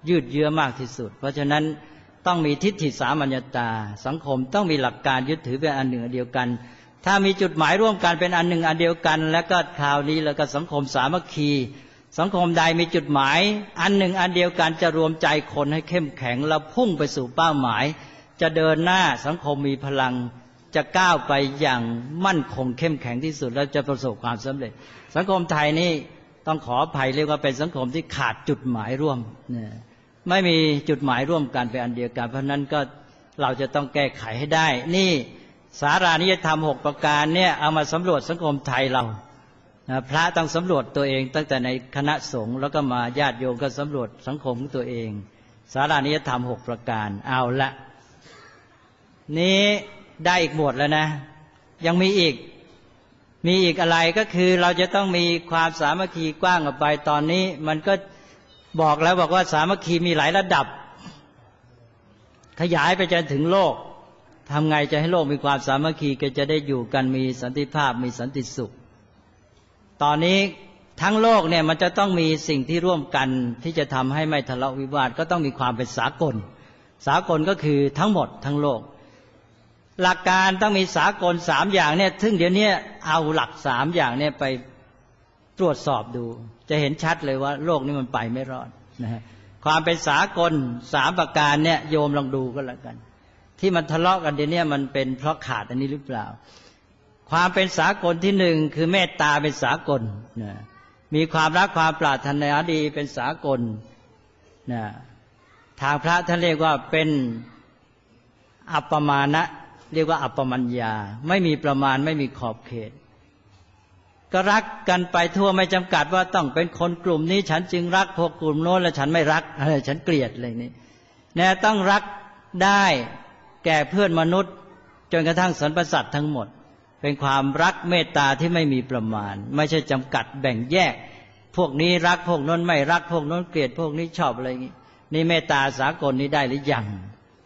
ยืดเยื้อมากที่สุดเพราะฉะนั้นต้องมีทิฏฐิสามัญญตาสังคมต้องมีหลักการยึดถือเป็นอันหนึ่งอันเดียวกันถ้ามีจุดหมายร่วมกันเป็นอันหนึ่งอันเดียวกันแล้วก็คราวนี้แล้วก็สังคมสามัคคีสังคมใดมีจุดหมายอันหนึ่งอันเดียวกันจะรวมใจคนให้เข้มแข็งแล้วพุ่งไปสู่เป้าหมายจะเดินหน้าสังคมมีพลังจะก้าวไปอย่างมั่นคงเข้มแข็งที่สุดแล้วจะประสบความสำเร็จสังคมไทยนี่ต้องขออภัยเรียกว่าเป็นสังคมที่ขาดจุดหมายร่วมไม่มีจุดหมายร่วมกันเป็นอันเดียวกันเพราะนั้นก็เราจะต้องแก้ไขให้ได้นี่สารานิยธรรม6ประการเนี่ยเอามาสำรวจสังคมไทยเราพระต้องสำรวจตัวเองตั้งแต่ในคณะสงฆ์แล้วก็มาญาติโยมก็สำรวจสังคมของตัวเองสารานิยธรรม6ประการเอาละนี้ได้อีกหมวดแล้วนะยังมีอีกอะไรก็คือเราจะต้องมีความสามัคคีกว้างออกไปตอนนี้มันก็บอกว่าสามัคคีมีหลายระดับขยายไปจนถึงโลกทำไงจะให้โลกมีความสามัคคีก็จะได้อยู่กันมีสันติภาพมีสันติสุขตอนนี้ทั้งโลกเนี่ยมันจะต้องมีสิ่งที่ร่วมกันที่จะทำให้ไม่ทะเลาะวิวาทก็ต้องมีความเป็นสากลก็คือทั้งหมดทั้งโลกหลักการต้องมีสากล3อย่างเนี่ยซึ่งเดี๋ยวนี้เอาหลัก3อย่างเนี่ยไปตรวจสอบดูจะเห็นชัดเลยว่าโลกนี้มันไปไม่รอดนะฮะความเป็นสากล3ประการเนี่ยโยมลองดูก็แล้วกันที่มันทะเลาะกันเดี๋ยวนี้มันเป็นเพราะขาดอันนี้หรือเปล่าความเป็นสากลที่1คือเมตตาเป็นสากลนะมีความรักความปรารถนาดีเป็นสากลนะทางพระท่านเรียกว่าเป็นอัปปมานะเรียกว่าอัปปมัญญาไม่มีประมาณไม่มีขอบเขตก็รักกันไปทั่วไม่จำกัดว่าต้องเป็นคนกลุ่มนี้ฉันจึงรักพวกกลุ่มโน้นแล้วฉันไม่รักฉันเกลียดอะไรนี่แน่ต้องรักได้แก่เพื่อนมนุษย์จนกระทั่งสรรพสัตว์ทั้งหมดเป็นความรักเมตตาที่ไม่มีประมาณไม่ใช่จำกัดแบ่งแยกพวกนี้รักพวกโน้นไม่รักพวกโน้นเกลียดพวกนี้ชอบอะไรอย่างนี้นี่เมตตาสากลนี้ได้หรือยัง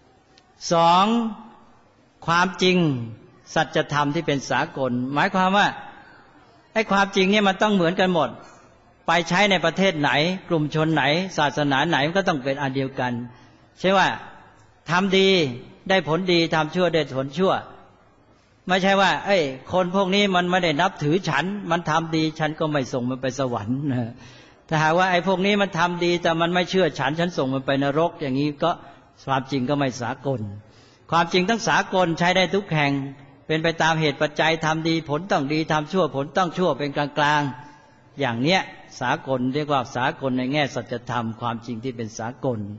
2ความจริงสัจธรรมที่เป็นสากลหมายความว่าไอ้ความจริงเนี่ยมันต้องเหมือนกันหมดไปใช้ในประเทศไหนกลุ่มชนไหนศาสนาไหนมันก็ต้องเป็นอันเดียวกันใช่ว่าทำดีได้ผลดีทำชั่วได้ผลชั่วไม่ใช่ว่าคนพวกนี้มันไม่ได้นับถือฉันมันทำดีฉันก็ไม่ส่งมันไปสวรรค์นะถ้าหากว่าไอ้พวกนี้มันทำดีแต่มันไม่เชื่อฉันส่งมันไปนรกอย่างนี้ก็ความจริงก็ไม่สากลความจริงทั้งสากลใช้ได้ทุกแห่งเป็นไปตามเหตุปัจจัยทำดีผลต้องดีทำชั่วผลต้องชั่วเป็นกลางๆอย่างเนี้ยสากลเรียกว่าสากลในแง่สัจธรรมความจริงที่เป็นสากล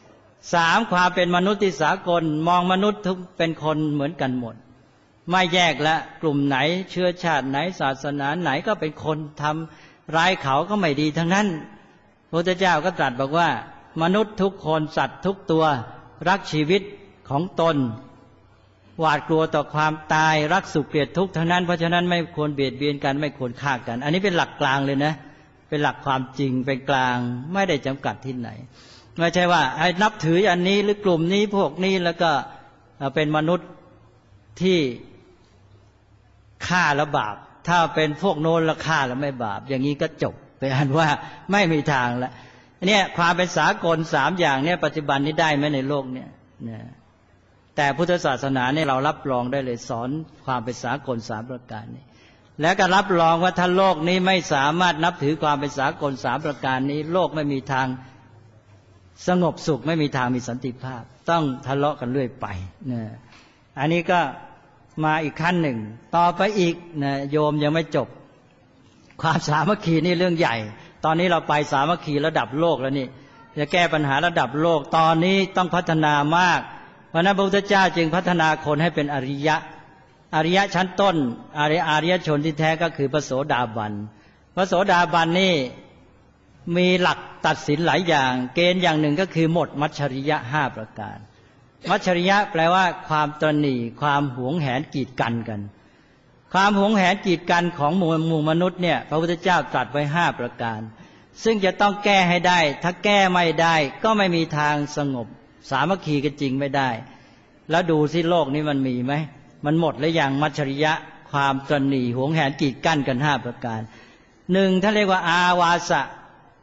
3ความเป็นมนุษย์ที่สากลมองมนุษย์ทุกเป็นคนเหมือนกันหมดไม่แยกละกลุ่มไหนเชื้อชาติไหนศาสนาไหนก็เป็นคนทำร้ายเขาก็ไม่ดีทั้งนั้นพระพุทธเจ้าก็ตรัสบอกว่ามนุษย์ทุกคนสัตว์ทุกตัวรักชีวิตของตนหวาดกลัวต่อความตายรักสุขเกลียดทุกข์ทั้งนั้นเพราะฉะนั้นไม่ควรเบียดเบียนกันไม่ควรฆ่ากันอันนี้เป็นหลักกลางเลยนะเป็นหลักความจริงเป็นกลางไม่ได้จำกัดที่ไหนไม่ใช่ว่าให้นับถืออันนี้หรือกลุ่มนี้พวกนี้แล้วก็เป็นมนุษย์ที่ฆ่าแล้วบาปถ้าเป็นพวกโน้นแล้วฆ่าแล้วไม่บาปอย่างนี้ก็จบเป็นอันว่าไม่มีทางละเนี่ยความเป็นสากล3อย่างเนี่ยปัจจุบันนี้ได้ไหมในโลกเนี่ยแต่พุทธศาสนาเนี่ยเรารับรองได้เลยสอนความเป็นสากล3ประการนี้และก็รับรองว่าถ้าโลกนี้ไม่สามารถนับถือความเป็นสากล3ประการนี้โลกไม่มีทางสงบสุขไม่มีทางมีสันติภาพต้องทะเลาะกันเรื่อยไปอันนี้ก็มาอีกขั้นหนึ่งต่อไปอีกโยมยังไม่จบความสามัคคีนี่เรื่องใหญ่ตอนนี้เราไปสามัคคีระดับโลกแล้วนี่จะแก้ปัญหาระดับโลกตอนนี้ต้องพัฒนามากเพราะนั้นพระพุทธเจ้าจึงพัฒนาคนให้เป็นอริยะชั้นต้นอริยชนที่แท้ก็คือพระโสดาบันพระโสดาบันนี่มีหลักตัดสินหลายอย่างเกณฑ์อย่างหนึ่งก็คือหมดมัจฉริยะ5ประการมัจฉริยะแปลว่าความตระหนี่ความหวงแหนกีดกันความหวงแหนกีดกันของหมู่มนุษย์เนี่ยพระพุทธเจ้าตรัสไว้5ประการซึ่งจะต้องแก้ให้ได้ถ้าแก้ไม่ได้ก็ไม่มีทางสงบสามัคคีกันจริงไม่ได้แล้วดูสิโลกนี้มันมีไหมมันหมดแล้วอย่างมัจฉริยะความตระหนี่หวงแหนกีดกั้นกัน5ประการ1ท่านเรียกว่าอาวาสะ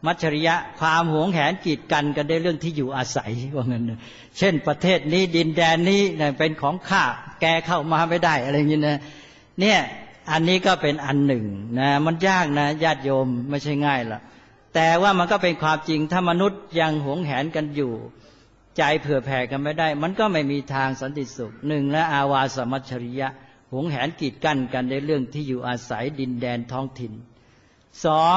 มัจฉริยะความหวงแหนกีดกันกันในเรื่องที่อยู่อาศัยว่างั้นเช่นประเทศนี้ดินแดนนี้เป็นของข้าแกเข้ามาไม่ได้อะไรอย่างนี้นะเนี่ยอันนี้ก็เป็นอันหนึ่งนะมันยากนะญาติโยมไม่ใช่ง่ายหรอกแต่ว่ามันก็เป็นความจริงถ้ามนุษย์ยังหวงแหนกันอยู่ใจเผื่อแผ่กันไม่ได้มันก็ไม่มีทางสันติสุขหนึ่งและอาวาสมัจฉริยะหวงแหนกีดกั้นกันในเรื่องที่อยู่อาศัยดินแดนท้องถิ่นสอง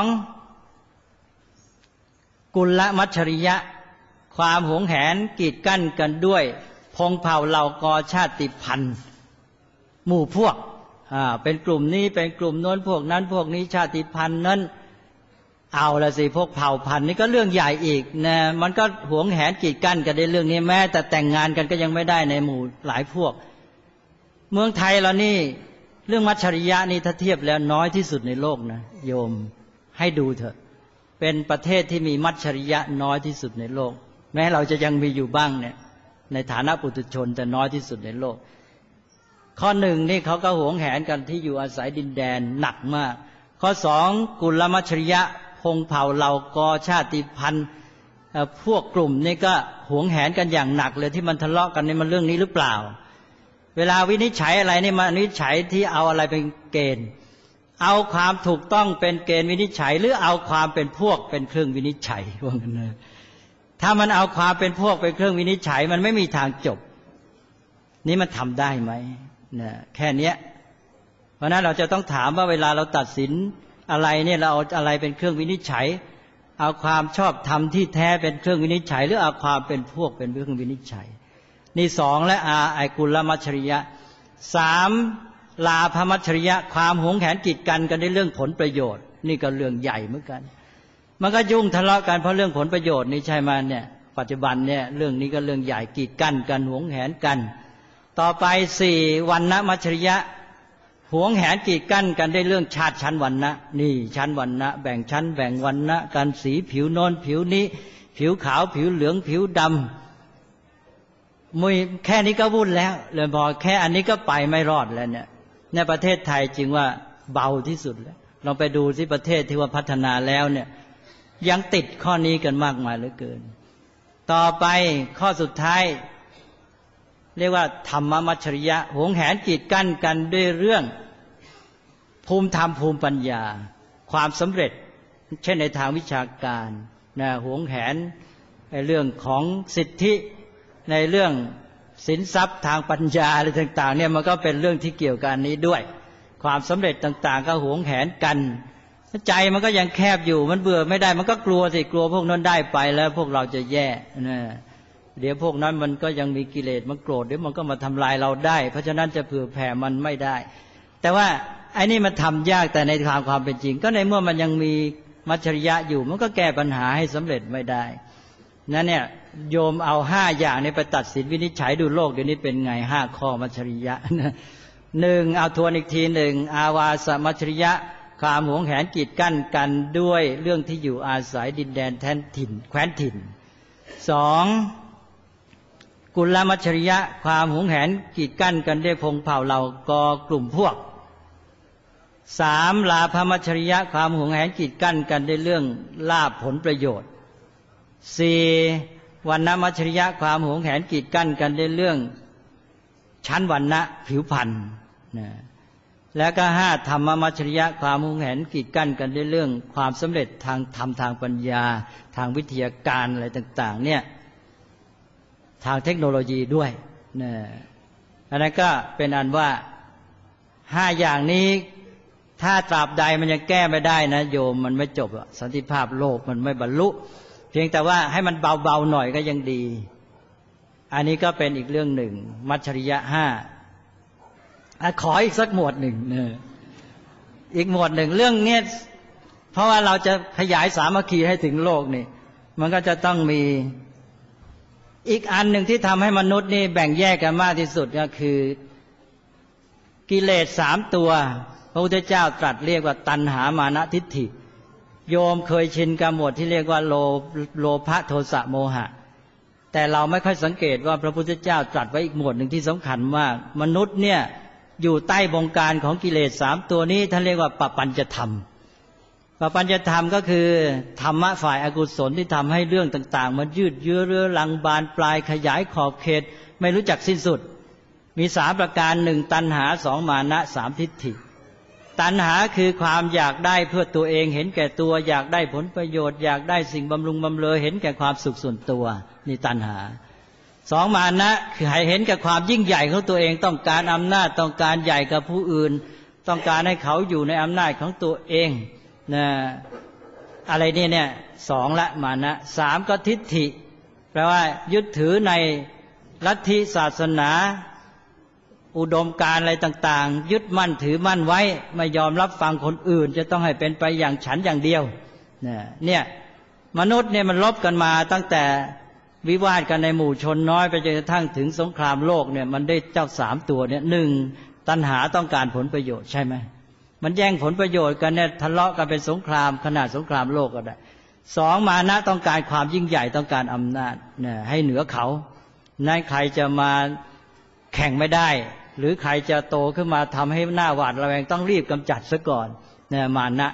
กุลมัจฉริยะความหวงแหนกีดกั้นกันด้วยพงเผ่าเหล่ากอชาติพันธุ์หมู่พวกเป็นกลุ่มนี้เป็นกลุ่มโน้นพวกนั้นพวกนี้ชาติพันธุ์นั้นเอาละสิพวกเผ่าพันธุ์นี่ก็เรื่องใหญ่อีกนะมันก็หวงแหนกีดกั้นกันในเรื่องนี้แม้แต่แต่งงานกันก็ยังไม่ได้ในหมู่หลายพวกเมืองไทยเรานี่เรื่องมัจฉริยะนี่ถ้าเทียบแล้วน้อยที่สุดในโลกนะโยมให้ดูเถอะเป็นประเทศที่มีมัจฉริยะน้อยที่สุดในโลกแม้เราจะยังมีอยู่บ้างเนี่ยในฐานะปุถุชนแต่น้อยที่สุดในโลกข้อหนึ่งนี่เขาก็หวงแหนกันที่อยู่อาศัยดินแดนหนักมากข้อสองกุลมัจฉริยะพงเผ่าเหล่ากอชาติพันธุ์พวกกลุ่มนี่ก็หวงแหนกันอย่างหนักเลยที่มันทะเลาะกันนี่มันเรื่องนี้หรือเปล่าเวลาวินิจฉัยอะไรนี่มาวินิจฉัยที่เอาอะไรเป็นเกณฑ์เอาความถูกต้องเป็นเกณฑ์วินิจฉัยหรือเอาความเป็นพวกเป็นเครื่องวินิจฉัยว่างั้นนะถ้ามันเอาความเป็นพวกเป็นเครื่องวินิจฉัยมันไม่มีทางจบนี่มันทำได้ไหมนะแค่นี้เพราะนั้นเราจะต้องถามว่าเวลาเราตัดสินอะไรเนี่ยเราเอาอะไรเป็นเครื่องวินิจฉัยเอาความชอบธรรมที่แท้เป็นเครื่องวินิจฉัยหรือเอาความเป็นพวกเป็นเครื่องวินิจฉัยนี่สองและไอกุลมัจฉริยะสามลาภมัจฉริยะความหวงแหนกีดกันกันในเรื่องผลประโยชน์นี่ก็เรื่องใหญ่เหมือนกันมันก็ยุ่งทะเลาะกันเพราะเรื่องผลประโยชน์นี่ใช่ไหมเนี่ยปัจจุบันเนี่ยเรื่องนี้ก็เรื่องใหญ่กีดกันกันหวงแหนกันต่อไปสี่วรรณมัจฉริยะหวงแหนกีดกันกันได้เรื่องชาติชั้นวรรณะนี่ชั้นวรรณะแบ่งชั้นแบ่งวรรณะกันสีผิวโน้นผิวนี้ผิวขาวผิวเหลืองผิวดำมุยแค่นี้ก็วุ่นแล้วเลยพอแค่อันนี้ก็ไปไม่รอดแล้วเนี่ยในประเทศไทยจริงว่าเบาที่สุดแล้วลองไปดูที่ประเทศที่ว่าพัฒนาแล้วเนี่ยยังติดข้อนี้กันมากมายเหลือเกินต่อไปข้อสุดท้ายเรียกว่าธรรมมัจฉริยะหวงแหนกีดกั้นกันด้วยเรื่องภูมิธรรมภูมิปัญญาความสำเร็จเช่นในทางวิชาการนะหวงแหนในเรื่องของสิทธิในเรื่องสินทรัพย์ทางปัญญาอะไรต่างๆเนี่ยมันก็เป็นเรื่องที่เกี่ยวกันนี้ด้วยความสำเร็จต่างๆก็หวงแหนกันใจมันก็ยังแคบอยู่มันเบื่อไม่ได้มันก็กลัวสิกลัวพวกนั้นได้ไปแล้วพวกเราจะแย่นะเดี๋ยวพวกนั้นมันก็ยังมีกิเลสมันโกรธเดี๋ยวมันก็มาทำลายเราได้เพราะฉะนั้นจะเผื่อแผ่มันไม่ได้แต่ว่าไอ้นี่มันทำยากแต่ในทางความเป็นจริงก็ในเมื่อมันยังมีมัจฉริยะอยู่มันก็แก้ปัญหาให้สำเร็จไม่ได้นั่นเนี่ยโยมเอา5อย่างนี้ไปตัดสินวินิจฉัยดูโลกเดี๋ยวนี้เป็นไง5ข้อมัจฉริยะหนึ่งเอาทวนอีกทีหนึ่งอาวาสมัจฉริยะความหวงแหนกีดกั้นกันด้วยเรื่องที่อยู่อาศัยดินแดนแทนถิ่นแคว้นถิ่นสองกุลมัจฉริยะความหวงแหนกีดกั้นกันด้วยพงเผ่าเหล่ากอกลุ่มพวกสามลาภมัจฉริยะความหวงแหนกีดกั้นกันด้วยเรื่องลาภผลประโยชน์สี่วรรณมัจฉริยะความหวงแหนกีดกั้นกันด้วยเรื่องชั้นวรรณะผิวพรรณนะแล้วก็ห้าธรรมมัจฉริยะความหวงแหนกีดกั้นกันด้วยเรื่องความสำเร็จทางธรรมทางปัญญาทางวิทยาการอะไรต่างๆเนี่ยทางเทคโนโลยีด้วยนะอันนั้นก็เป็นอันว่า5อย่างนี้ถ้าตราบใดมันยังแก้ไม่ได้นะโยมมันไม่จบสันติภาพโลกมันไม่บรรลุเพียงแต่ว่าให้มันเบาๆหน่อยก็ยังดีอันนี้ก็เป็นอีกเรื่องหนึ่งมัจฉริยะ5ขออีกสักหมวดหนึ่งอีกหมวดหนึ่งเรื่องนี้เพราะว่าเราจะขยายสามัคคีให้ถึงโลกนี่มันก็จะต้องมีอีกอันหนึ่งที่ทำให้มนุษย์นี่แบ่งแยกกันมากที่สุดก็คือกิเลส3ตัวพระพุทธเจ้าตรัสเรียกว่าตัณหามานะทิฏฐิโยมเคยชินกับหมวดที่เรียกว่าโลภะโทสะโมหะแต่เราไม่ค่อยสังเกตว่าพระพุทธเจ้าตรัสไว้อีกหมวดหนึ่งที่สำคัญมากมนุษย์เนี่ยอยู่ใต้บงการของกิเลส3ตัวนี้ท่านเรียกว่าปปัญจธรรมปปัญญธรรมก็คือธรรมะฝ่ายอกุศลที่ทำให้เรื่องต่างๆมันยืดเยื้อเรื้อรังบานปลายขยายขอบเขตไม่รู้จักสิ้นสุดมี3ประการ1ตัณหา2มานะ3ทิฏฐิตัณหาคือความอยากได้เพื่อตัวเองเห็นแก่ตัวอยากได้ผลประโยชน์อยากได้สิ่งบำรุงบำเรอเห็นแก่ความสุขส่วนตัวนี่ตัณหา2มานะคือให้เห็นแก่ความยิ่งใหญ่ของตัวเองต้องการอำนาจต้องการใหญ่กับผู้อื่นต้องการให้เขาอยู่ในอำนาจของตัวเองนะอะไรเนี่ย2ละมานะ3ก็ทิฏฐิแปลว่ายึดถือในลัทธิศาสนาอุดมการณ์อะไรต่างๆยึดมั่นถือมั่นไว้ไม่ยอมรับฟังคนอื่นจะต้องให้เป็นไปอย่างฉันอย่างเดียวเนี่ยมนุษย์เนี่ยมันลบกันมาตั้งแต่วิวาทกันในหมู่ชนน้อยไปจนกระทั่งถึงสงครามโลกเนี่ยมันได้เจ้า3ตัวเนี่ย1ตัณหาต้องการผลประโยชน์ใช่ไหมมันแย่งผลประโยชน์กันเนี่ยทะเลาะกันเป็นสงครามขนาดสงครามโลกก็ได้2มานะต้องการความยิ่งใหญ่ต้องการอำนาจเนี่ยให้เหนือเขานั้นใครจะมาแข่งไม่ได้หรือใครจะโตขึ้นมาทำให้หน้าหวาดระแวงต้องรีบกำจัดซะก่อนเนี่ยมานะ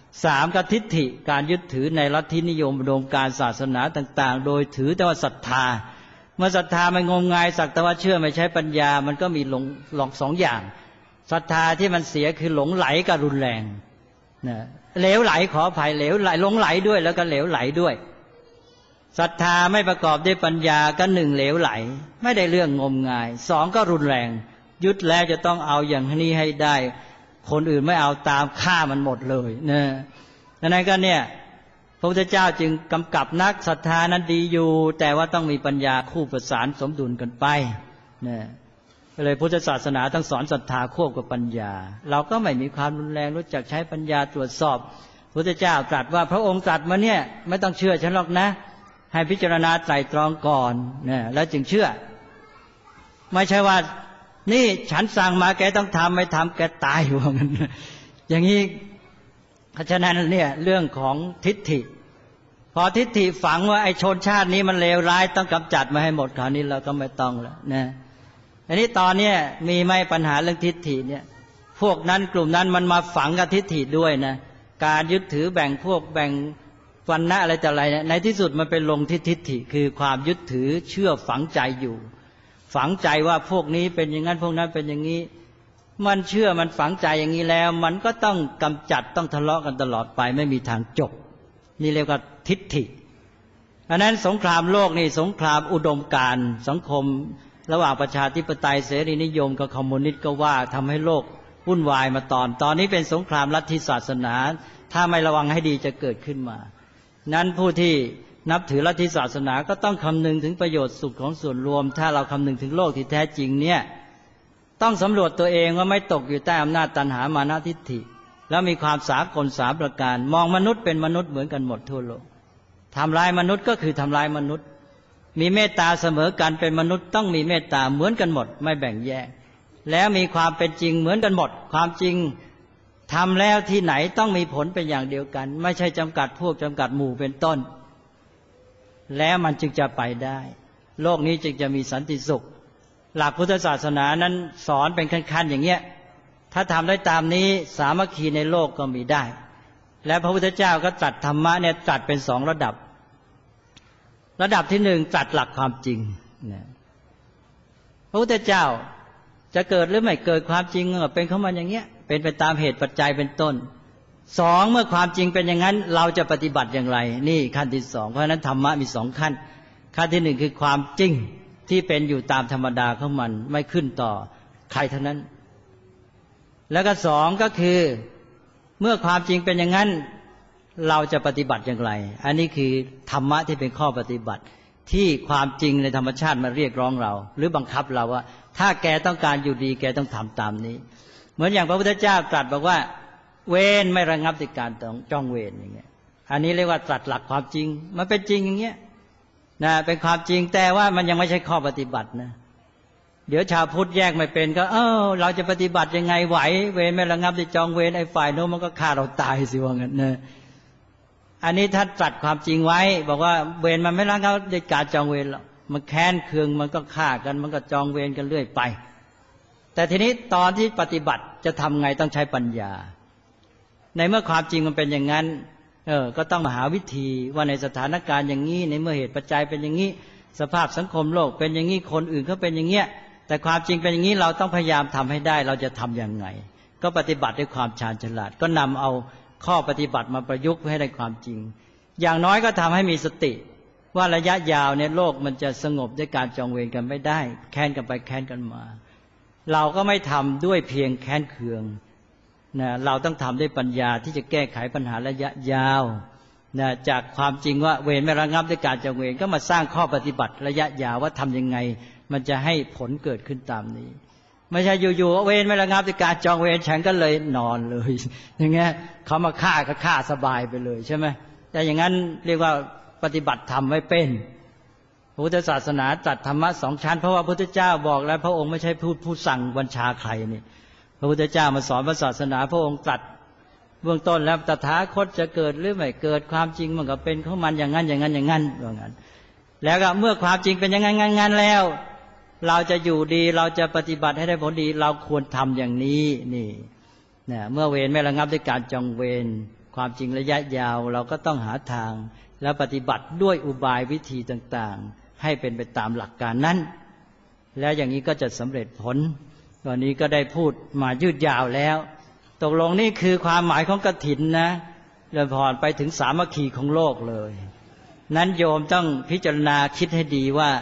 3ก็ทิฏฐิการยึดถือในลัทธินิยมอุดมการศาสนาต่างๆโดยถือแต่ว่าศรัทธาเมื่อศรัทธามันงมงายสักแต่ว่าเชื่อไม่ใช้ปัญญามันก็มีหลง2อย่างศรัทธาที่มันเสียคือหลงไหลกับรุนแรงนะเหลวไหลขออภัยเหลวไหลหลงไหลด้วยแล้วก็เหลวไหลด้วยศรัทธาไม่ประกอบด้วยปัญญาก็1เหลวไหลไม่ได้เรื่องงมงาย2ก็รุนแรงยึดแล้วจะต้องเอาอย่างนี้ให้ได้คนอื่นไม่เอาตามฆ่ามันหมดเลยนะดังนั้นก็เนี่ยพระพุทธเจ้าจึงกำกับนักศรัทธานั้นดีอยู่แต่ว่าต้องมีปัญญาคู่ประสานสมดุลกันไปนะเลยพุทธศาสนาต้องสอนศรัทธาควบกับปัญญาเราก็ไม่มีความรุนแรงรู้จักใช้ปัญญาตรวจสอบพระพุทธเจ้าตรัสว่าพระองค์ตรัสมาเนี่ยไม่ต้องเชื่อฉันหรอกนะให้พิจารณาไตร่ตรองก่อนนะแล้วจึงเชื่อไม่ใช่ว่านี่ฉันสั่งมาแกต้องทำไม่ทำแกตายว่างั้นอย่างนี้เพราะฉะนั้นเนี่ยเรื่องของทิฏฐิพอทิฏฐิฝังว่าไอ้ชนชาตินี้มันเลวร้ายต้องกำจัดมาให้หมดคราวนี้เราก็ไม่ต้องแล้วนะอันนี้ตอนนี้มีไหมปัญหาเรื่องทิฏฐิเนี่ยพวกนั้นกลุ่มนั้นมันมาฝังกับทิฏฐิด้วยนะการยึดถือแบ่งพวกแบ่งวรรณะอะไรแต่อะไรในที่สุดมันเป็นลงที่ทิฏฐิคือความยึดถือเชื่อฝังใจอยู่ฝังใจว่าพวกนี้เป็นอย่างนั้นพวกนั้นเป็นอย่างนี้มันเชื่อมันฝังใจอย่างนี้แล้วมันก็ต้องกำจัดต้องทะเลาะกันตลอดไปไม่มีทางจบนี่เรียกว่าทิฏฐิอันนั้นสงครามโลกนี่สงครามอุดมการณ์สังคมระหว่างประชาธิปไตยเสรีนิยมกับคอมมิวนิสต์ก็ว่าทำให้โลกวุ่นวายมาตอนนี้เป็นสงครามลัทธิศาสนาถ้าไม่ระวังให้ดีจะเกิดขึ้นมานั้นผู้ที่นับถือลัทธิศาสนาก็ต้องคำนึงถึงประโยชน์สุขของส่วนรวมถ้าเราคำนึงถึงโลกที่แท้จริงเนี่ยต้องสำรวจตัวเองว่าไม่ตกอยู่ใต้อำนาจตัณหามานะทิฏฐิแล้วมีความสากล3ประการมองมนุษย์เป็นมนุษย์เหมือนกันหมดทั่วโลกทำลายมนุษย์ก็คือทำลายมนุษย์มีเมตตาเสมอกันเป็นมนุษย์ต้องมีเมตตาเหมือนกันหมดไม่แบ่งแยกแล้วมีความเป็นจริงเหมือนกันหมดความจริงทำแล้วที่ไหนต้องมีผลเป็นอย่างเดียวกันไม่ใช่จำกัดพวกจำกัดหมู่เป็นต้นแล้วมันจึงจะไปได้โลกนี้จึงจะมีสันติสุขหลักพุทธศาสนานั้นสอนเป็นขั้นๆอย่างเงี้ยถ้าทำได้ตามนี้สามัคคีในโลกก็มีได้และพระพุทธเจ้าก็ตรัสธรรมะเนี่ยตรัสเป็น2ระดับที่1ตรัสหลักความจริงนะพระพุทธเจ้าจะเกิดหรือไม่เกิดความจริงเป็นของมันอย่างเงี้ยเป็นไปตามเหตุปัจจัยเป็นต้น2เมื่อความจริงเป็นอย่างนั้นเราจะปฏิบัติอย่างไรนี่ขั้นที่2เพราะฉะนั้นธรรมะมี2ขั้นขั้นที่1คือความจริงที่เป็นอยู่ตามธรรมดาของมันไม่ขึ้นต่อใครเท่านั้นแล้วก็2ก็คือเมื่อความจริงเป็นอย่างนั้นเราจะปฏิบัติอย่างไรอันนี้คือธรรมะที่เป็นข้อปฏิบัติที่ความจริงในธรรมชาติมาเรียกร้องเราหรือบังคับเราว่าถ้าแกต้องการอยู่ดีแกต้องทำตามนี้เหมือนอย่างพระพุทธเจ้าตรัสบอกว่าเวรไม่ระงับด้วยการจ้องเวรอย่างเงี้ยอันนี้เรียกว่าตรัสหลักความจริงมันเป็นจริงอย่างเงี้ยนะเป็นความจริงแต่ว่ามันยังไม่ใช่ข้อปฏิบัตินะเดี๋ยวชาวพุทธแยกไม่เป็นก็เราจะปฏิบัติยังไงไหวเวรไม่ระงับด้วยจองเวรไอ้ฝ่ายโน้นมันก็ฆ่าเราตายสิว่างั้นนะอันนี้ท่านตรัสความจริงไว้บอกว่าเวรมันไม่ระงับด้วยการจองเวรหรอกมันแค้นเคืองมันก็ฆ่ากันมันก็จองเวรกันเรื่อยไปแต่ทีนี้ตอนที่ปฏิบัติจะทำไงต้องใช้ปัญญาในเมื่อความจริงมันเป็นอย่างนั้นก็ต้องหาวิธีว่าในสถานการณ์อย่างนี้ในเมื่อเหตุปัจจัยเป็นอย่างนี้สภาพสังคมโลกเป็นอย่างนี้คนอื่นเขาเป็นอย่างเงี้ยแต่ความจริงเป็นอย่างนี้เราต้องพยายามทำให้ได้เราจะทำอย่างไงก็ปฏิบัติด้วยความชาญฉลาดก็นำเอาข้อปฏิบัติมาประยุกต์เพื่อให้ได้ความจริงอย่างน้อยก็ทำให้มีสติว่าระยะยาวเนี่ยโลกมันจะสงบด้วยการจองเวรกันไม่ได้แค้นกันไปแค้นกันมาเราก็ไม่ทำด้วยเพียงแค้นเคืองนะเราต้องทำด้วยปัญญาที่จะแก้ไขปัญหาระยะยาวนะจากความจริงว่าเวรไม่ระงับด้วยการจองเวรก็มาสร้างข้อปฏิบัติระยะยาวว่าทำยังไงมันจะให้ผลเกิดขึ้นตามนี้ไม่ใช่อยู่ๆเวรไม่ระงับด้วยการจองเวรฉันก็เลยนอนเลยอย่างเงี้ยเขามาฆ่าก็ฆ่าสบายไปเลยใช่ไหมแต่อย่างนั้นเรียกว่าปฏิบัติธรรมไม่เป็นพระพุทธศาสนาตรัสธรรมะสองชั้นเพราะว่าพระพุทธเจ้าบอกแล้วพระองค์ไม่ใช่ผู้สั่งบัญชาใครนี่พระพุทธเจ้ามาสอนพระศาสนาพระองค์ตรัสเบื้องต้นแล้วตถาคตจะเกิดหรือไม่เกิดความจริงมันก็เป็นของมันอย่างนั้นอย่างนั้นอย่างนั้นว่างั้นแล้วก็เมื่อความจริงเป็นอย่างนั้นงั้นแล้วเราจะอยู่ดีเราจะปฏิบัติให้ได้ผลดีเราควรทำอย่างนี้นี่เนี่ยเมื่อเวรไม่ระงับด้วยการจองเวรความจริงระยะยาวเราก็ต้องหาทางแล้วปฏิบัติด้วยอุบายวิธีต่างๆให้เป็นไปตามหลักการนั้นแล้วอย่างนี้ก็จะสำเร็จผลวันนี้ก็ได้พูดมายืดยาวแล้วตกลงนี่คือความหมายของกฐินนะเริ่มผ่อนไปถึงสามัคคีของโลกเลยนั้นโยมต้องพิจารณาคิดให้ดีว่า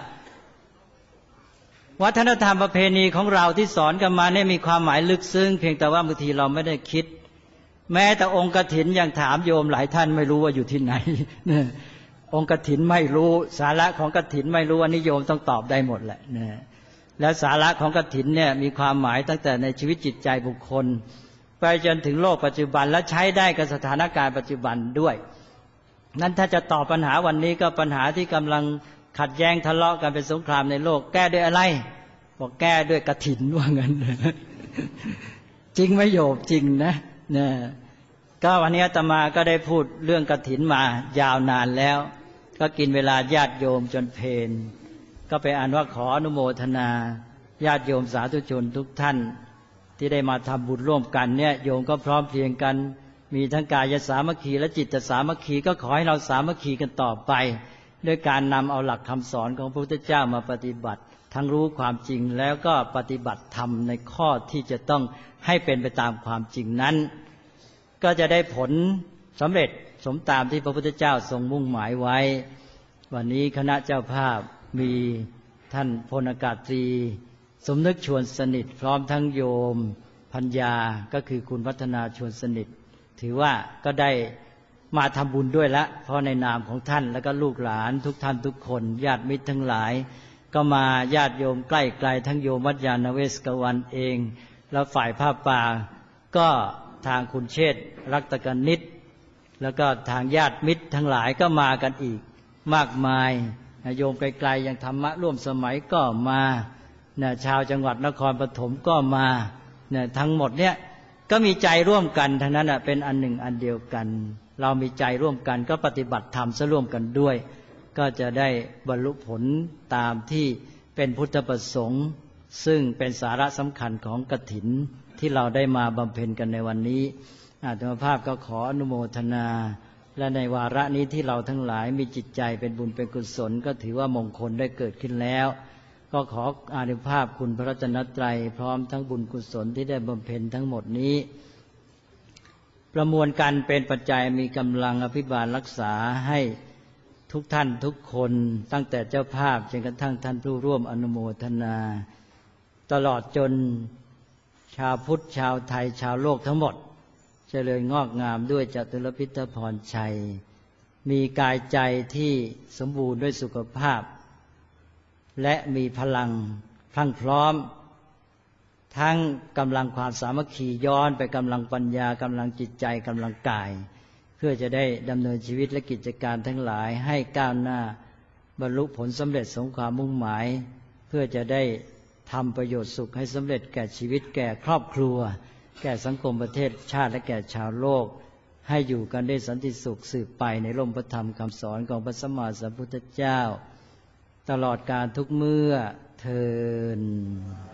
วัฒนธรรมประเพณีของเราที่สอนกันมาเนี่ยมีความหมายลึกซึ้งเพียงแต่ว่าบางทีเราไม่ได้คิดแม้แต่องค์กฐินยังถามโยมหลายท่านไม่รู้ว่าอยู่ที่ไหนองค์กฐินไม่รู้สาระของกฐินไม่รู้อันนี้โยมต้องตอบได้หมดแหละแล้วสาระของกฐินเนี่ยมีความหมายตั้งแต่ในชีวิตจิตใจบุคคลไปจนถึงโลกปัจจุบันและใช้ได้กับสถานการณ์ปัจจุบันด้วยนั้นถ้าจะตอบปัญหาวันนี้ก็ปัญหาที่กำลังขัดแย้งทะเลาะกันเป็นสงครามในโลกแก้ด้วยอะไรบอกแก้ด้วยกฐินว่างั้นจริงไหมโยมจริงนะก็วันนี้อาตมาก็ได้พูดเรื่องกฐินมายาวนานแล้วก็กินเวลาญาติโยมจนเพลก็ไปอ่านว่าขออนุโมทนาญาติโยมสาธุชนทุกท่านที่ได้มาทำบุญร่วมกันเนี่ยโยมก็พร้อมเพรียงกันมีทั้งกายสามัคคีและจิตสามัคคีก็ขอให้เราสามัคคีกันต่อไปด้วยการนำเอาหลักคำสอนของพระพุทธเจ้ามาปฏิบัติทั้งรู้ความจริงแล้วก็ปฏิบัติธรรมในข้อที่จะต้องให้เป็นไปตามความจริงนั้นก็จะได้ผลสำเร็จสมตามที่พระพุทธเจ้าทรงมุ่งหมายไว้วันนี้คณะเจ้าภาพมีท่านพลอากาศตรีสมนึกชวนสนิทพร้อมทั้งโยมพัญญาก็คือคุณพัฒนาชวนสนิทถือว่าก็ได้มาทำบุญด้วยละเพราะในนามของท่านแล้วก็ลูกหลานทุกท่านทุกคนญาติมิตรทั้งหลายก็มาญาติโยมใกล้ไกลทั้งโยมวัดยานเวศกวันเองแล้วฝ่ายผ้าป่าก็ทางคุณเชษฐ์รัตกนิษฐ์แล้วก็ทางญาติมิตรทั้งหลายก็มากันอีกมากมายโยมไกลๆอย่างธรรมะร่วมสมัยก็มาชาวจังหวัดนครปฐมก็มาทั้งหมดเนี่ยก็มีใจร่วมกันทั้งนั้นเป็นอันหนึ่งอันเดียวกันเรามีใจร่วมกันก็ปฏิบัติธรรมซะร่วมกันด้วยก็จะได้บรรลุผลตามที่เป็นพุทธประสงค์ซึ่งเป็นสาระสำคัญของกฐินที่เราได้มาบำเพ็ญกันในวันนี้อาตมาภาพก็ขออนุโมทนาและในวาระนี้ที่เราทั้งหลายมีจิตใจเป็นบุญเป็นกุศลก็ถือว่ามงคลได้เกิดขึ้นแล้วก็ขออานุภาพคุณพระรัตนตรัยพร้อมทั้งบุญกุศลที่ได้บำเพ็ญทั้งหมดนี้ประมวลกันเป็นปัจจัยมีกำลังอภิบาลรักษาให้ทุกท่านทุกคนตั้งแต่เจ้าภาพจนกระทั่งท่านผู้ร่วมอนุโมทนาตลอดจนชาวพุทธชาวไทยชาวโลกทั้งหมดเจริญงอกงามด้วยจตุรพิทพรชัยมีกายใจที่สมบูรณ์ด้วยสุขภาพและมีพลังพรั่งพร้อมทั้งกำลังความสามัคคีย้อนไปกำลังปัญญากำลังจิตใจกำลังกายเพื่อจะได้ดำเนินชีวิตและกิจการทั้งหลายให้ก้าวหน้าบรรลุผลสำเร็จสมความมุ่งหมายเพื่อจะได้ทำประโยชน์สุขให้สำเร็จแก่ชีวิตแก่ครอบครัวแก่สังคมประเทศชาติและแก่ชาวโลกให้อยู่กันได้สันติสุขสืบไปในร่มพระธรรมคำสอนของพระสัมมาสัมพุทธเจ้าตลอดกาลทุกเมื่อเทอญ